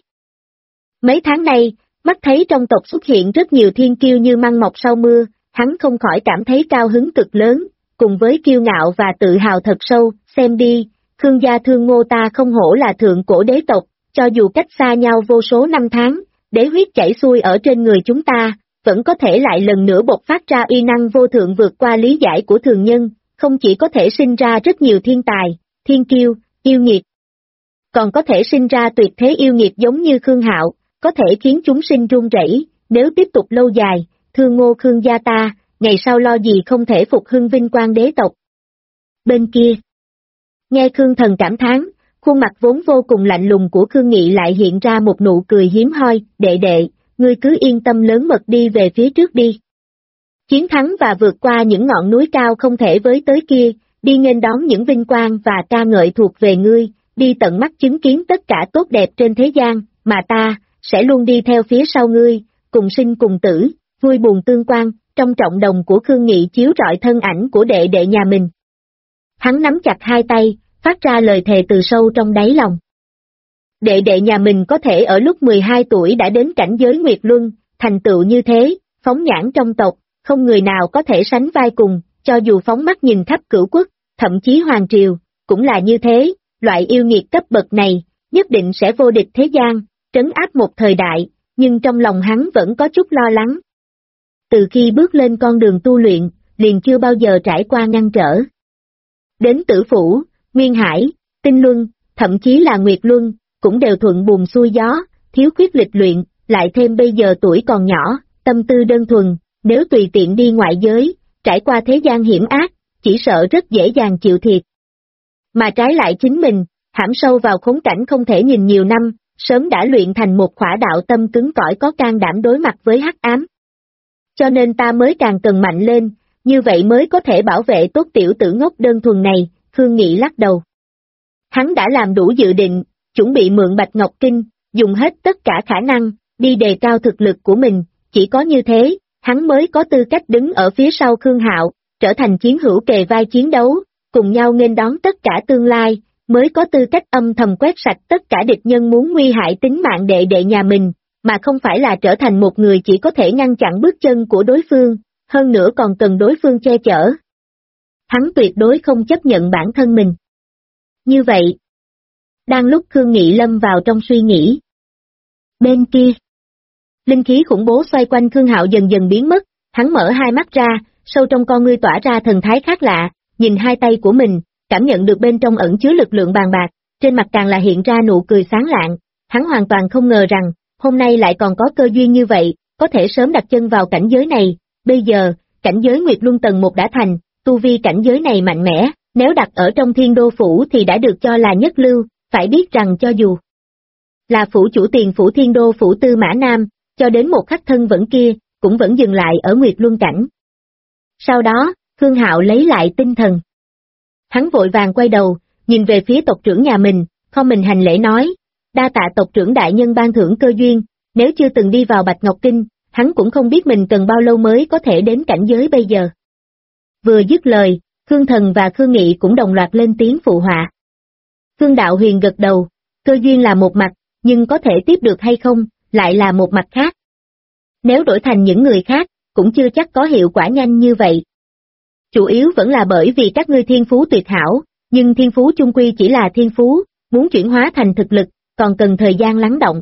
Mấy tháng nay, mắt thấy trong tộc xuất hiện rất nhiều thiên kiêu như măng mọc sau mưa, hắn không khỏi cảm thấy cao hứng cực lớn, cùng với kiêu ngạo và tự hào thật sâu, xem đi, Khương gia Thương Ngô ta không hổ là thượng cổ đế tộc, cho dù cách xa nhau vô số năm tháng, đế huyết chảy xuôi ở trên người chúng ta, vẫn có thể lại lần nữa bộc phát ra uy năng vô thượng vượt qua lý giải của thường nhân, không chỉ có thể sinh ra rất nhiều thiên tài, thiên kiêu, yêu nghiệt, còn có thể sinh ra tuyệt thế yêu nghiệt giống như Khương Hạo, có thể khiến chúng sinh run rẩy. Nếu tiếp tục lâu dài, Thương Ngô Khương gia ta, ngày sau lo gì không thể phục hưng vinh quang đế tộc. Bên kia, nghe Khương Thần cảm thán, khuôn mặt vốn vô cùng lạnh lùng của Khương Nghị lại hiện ra một nụ cười hiếm hoi, đệ đệ, ngươi cứ yên tâm lớn mật đi về phía trước đi. Chiến thắng và vượt qua những ngọn núi cao không thể với tới kia, đi nghênh đón những vinh quang và ca ngợi thuộc về ngươi, đi tận mắt chứng kiến tất cả tốt đẹp trên thế gian, mà ta, sẽ luôn đi theo phía sau ngươi, cùng sinh cùng tử, vui buồn tương quan, trong trọng đồng của Khương Nghị chiếu rọi thân ảnh của đệ đệ nhà mình. Hắn nắm chặt hai tay, phát ra lời thề từ sâu trong đáy lòng. Đệ đệ nhà mình có thể ở lúc 12 tuổi đã đến cảnh giới Nguyệt Luân, thành tựu như thế, phóng nhãn trong tộc, không người nào có thể sánh vai cùng, cho dù phóng mắt nhìn khắp cửu quốc, thậm chí hoàng triều, cũng là như thế, loại yêu nghiệt cấp bậc này, nhất định sẽ vô địch thế gian, trấn áp một thời đại, nhưng trong lòng hắn vẫn có chút lo lắng. Từ khi bước lên con đường tu luyện, liền chưa bao giờ trải qua ngăn trở. Đến Tử Phủ, Nguyên Hải, Tinh Luân, thậm chí là Nguyệt Luân, cũng đều thuận buồm xuôi gió, thiếu khuyết lịch luyện, lại thêm bây giờ tuổi còn nhỏ, tâm tư đơn thuần, nếu tùy tiện đi ngoại giới, trải qua thế gian hiểm ác, chỉ sợ rất dễ dàng chịu thiệt. Mà trái lại chính mình, hãm sâu vào khốn cảnh không thể nhìn nhiều năm, sớm đã luyện thành một khỏa đạo tâm cứng cỏi có can đảm đối mặt với hắc ám. Cho nên ta mới càng cần mạnh lên, như vậy mới có thể bảo vệ tốt tiểu tử ngốc đơn thuần này, Khương Nghị lắc đầu. Hắn đã làm đủ dự định, chuẩn bị mượn Bạch Ngọc Kinh, dùng hết tất cả khả năng, đi đề cao thực lực của mình, chỉ có như thế, hắn mới có tư cách đứng ở phía sau Khương Hạo, trở thành chiến hữu kề vai chiến đấu, cùng nhau nghênh đón tất cả tương lai, mới có tư cách âm thầm quét sạch tất cả địch nhân muốn nguy hại tính mạng đệ đệ nhà mình, mà không phải là trở thành một người chỉ có thể ngăn chặn bước chân của đối phương, hơn nữa còn cần đối phương che chở. Hắn tuyệt đối không chấp nhận bản thân mình. Như vậy, đang lúc Khương Nghị lâm vào trong suy nghĩ. Bên kia, linh khí khủng bố xoay quanh Khương Hạo dần dần biến mất, hắn mở hai mắt ra, sâu trong con ngươi tỏa ra thần thái khác lạ, nhìn hai tay của mình, cảm nhận được bên trong ẩn chứa lực lượng bàn bạc, trên mặt càng là hiện ra nụ cười sáng lạng, hắn hoàn toàn không ngờ rằng, hôm nay lại còn có cơ duyên như vậy, có thể sớm đặt chân vào cảnh giới này, bây giờ, cảnh giới Nguyệt Luân tầng 1 đã thành, tu vi cảnh giới này mạnh mẽ, nếu đặt ở trong Thiên Đô Phủ thì đã được cho là nhất lưu, phải biết rằng cho dù là phủ chủ tiền phủ Thiên Đô Phủ Tư Mã Nam, cho đến một khắc thân vẫn kia, cũng vẫn dừng lại ở Nguyệt Luân cảnh. Sau đó, Khương Hạo lấy lại tinh thần. Hắn vội vàng quay đầu, nhìn về phía tộc trưởng nhà mình, không mình hành lễ nói, đa tạ tộc trưởng đại nhân ban thưởng cơ duyên, nếu chưa từng đi vào Bạch Ngọc Kinh, hắn cũng không biết mình cần bao lâu mới có thể đến cảnh giới bây giờ. Vừa dứt lời, Khương Thần và Khương Nghị cũng đồng loạt lên tiếng phụ họa. Khương Đạo Huyền gật đầu, cơ duyên là một mặt, nhưng có thể tiếp được hay không, lại là một mặt khác. Nếu đổi thành những người khác, cũng chưa chắc có hiệu quả nhanh như vậy. Chủ yếu vẫn là bởi vì các ngươi thiên phú tuyệt hảo, nhưng thiên phú chung quy chỉ là thiên phú, muốn chuyển hóa thành thực lực, còn cần thời gian lắng động.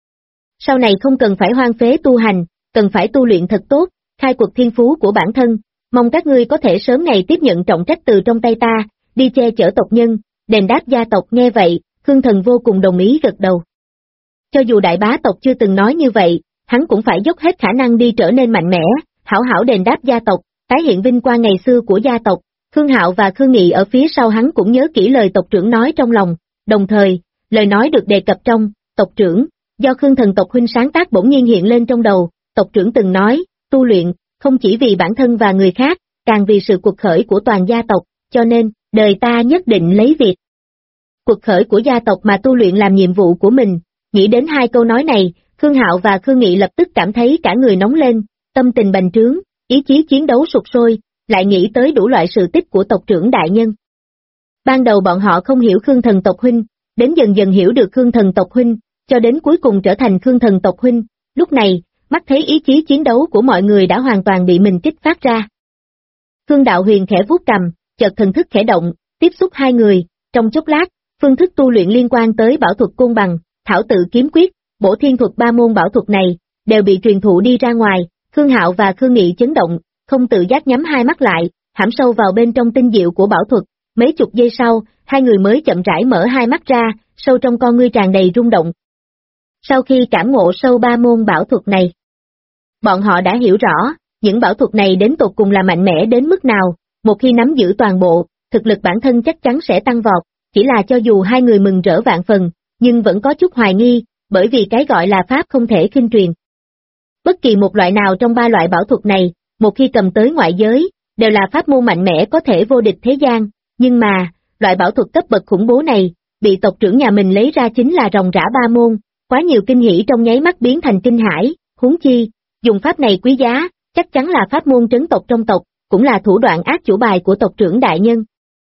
Sau này không cần phải hoang phế tu hành, cần phải tu luyện thật tốt, khai quật thiên phú của bản thân, Mong các ngươi có thể sớm ngày tiếp nhận trọng trách từ trong tay ta, đi che chở tộc nhân, đền đáp gia tộc. Nghe vậy, Khương Thần vô cùng đồng ý gật đầu. Cho dù đại bá tộc chưa từng nói như vậy, hắn cũng phải dốc hết khả năng đi trở nên mạnh mẽ, hảo hảo đền đáp gia tộc, tái hiện vinh quang ngày xưa của gia tộc. Khương Hạo và Khương Nghị ở phía sau hắn cũng nhớ kỹ lời tộc trưởng nói trong lòng, đồng thời, lời nói được đề cập trong tộc trưởng, do Khương Thần tộc huynh sáng tác bỗng nhiên hiện lên trong đầu. Tộc trưởng từng nói, tu luyện, không chỉ vì bản thân và người khác, càng vì sự cuộc khởi của toàn gia tộc, cho nên, đời ta nhất định lấy việc cuộc khởi của gia tộc mà tu luyện làm nhiệm vụ của mình. Nghĩ đến hai câu nói này, Khương Hạo và Khương Nghị lập tức cảm thấy cả người nóng lên, tâm tình bành trướng, ý chí chiến đấu sục sôi, lại nghĩ tới đủ loại sự tích của tộc trưởng đại nhân. Ban đầu bọn họ không hiểu Khương Thần tộc huynh, đến dần dần hiểu được Khương Thần tộc huynh, cho đến cuối cùng trở thành Khương Thần tộc huynh. Lúc này, mắt thấy ý chí chiến đấu của mọi người đã hoàn toàn bị mình kích phát ra. Khương Đạo Huyền khẽ vuốt cằm, chợt thần thức khẽ động, tiếp xúc hai người, trong chốc lát, phương thức tu luyện liên quan tới bảo thuật côn bằng, thảo tự kiếm quyết, bổ thiên thuật ba môn bảo thuật này, đều bị truyền thụ đi ra ngoài. Khương Hạo và Khương Nghị chấn động, không tự giác nhắm hai mắt lại, hãm sâu vào bên trong tinh diệu của bảo thuật. Mấy chục giây sau, hai người mới chậm rãi mở hai mắt ra, sâu trong con ngươi tràn đầy rung động. Sau khi cảm ngộ sâu ba môn bảo thuật này, bọn họ đã hiểu rõ, những bảo thuật này đến tột cùng là mạnh mẽ đến mức nào. Một khi nắm giữ toàn bộ, thực lực bản thân chắc chắn sẽ tăng vọt. Chỉ là cho dù hai người mừng rỡ vạn phần, nhưng vẫn có chút hoài nghi, bởi vì cái gọi là pháp không thể khinh truyền. Bất kỳ một loại nào trong ba loại bảo thuật này, một khi cầm tới ngoại giới, đều là pháp môn mạnh mẽ có thể vô địch thế gian, nhưng mà, loại bảo thuật cấp bậc khủng bố này, bị tộc trưởng nhà mình lấy ra chính là ròng rã ba môn, quá nhiều kinh hỉ trong nháy mắt biến thành kinh hãi. Huống chi, dùng pháp này quý giá, chắc chắn là pháp môn trấn tộc trong tộc, cũng là thủ đoạn ác chủ bài của tộc trưởng đại nhân.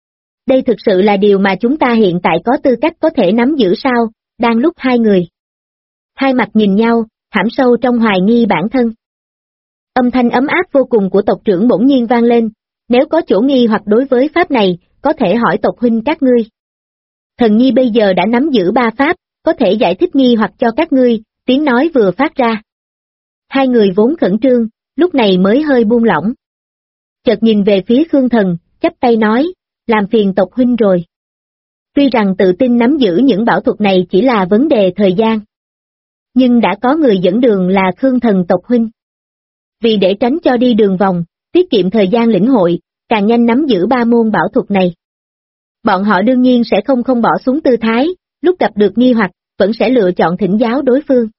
Đây thực sự là điều mà chúng ta hiện tại có tư cách có thể nắm giữ sao? Đang lúc hai người hai mặt nhìn nhau, hãm sâu trong hoài nghi bản thân. Âm thanh ấm áp vô cùng của tộc trưởng bỗng nhiên vang lên, nếu có chỗ nghi hoặc đối với pháp này, có thể hỏi tộc huynh các ngươi. Thần nhi bây giờ đã nắm giữ ba pháp, có thể giải thích nghi hoặc cho các ngươi. Tiếng nói vừa phát ra. Hai người vốn khẩn trương, lúc này mới hơi buông lỏng. Chợt nhìn về phía Khương Thần, chắp tay nói, làm phiền tộc huynh rồi. Tuy rằng tự tin nắm giữ những bảo thuật này chỉ là vấn đề thời gian, nhưng đã có người dẫn đường là Khương Thần tộc huynh. Vì để tránh cho đi đường vòng, tiết kiệm thời gian lĩnh hội, càng nhanh nắm giữ ba môn bảo thuật này, bọn họ đương nhiên sẽ không bỏ xuống tư thái, lúc gặp được nghi hoặc, vẫn sẽ lựa chọn thỉnh giáo đối phương.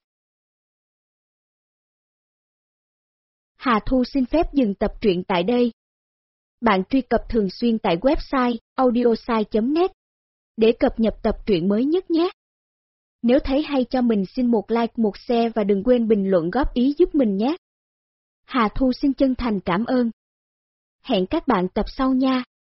Hà Thu xin phép dừng tập truyện tại đây. Bạn truy cập thường xuyên tại website audiosai.net để cập nhật tập truyện mới nhất nhé. Nếu thấy hay cho mình xin một like, một share và đừng quên bình luận góp ý giúp mình nhé. Hà Thu xin chân thành cảm ơn. Hẹn các bạn tập sau nha.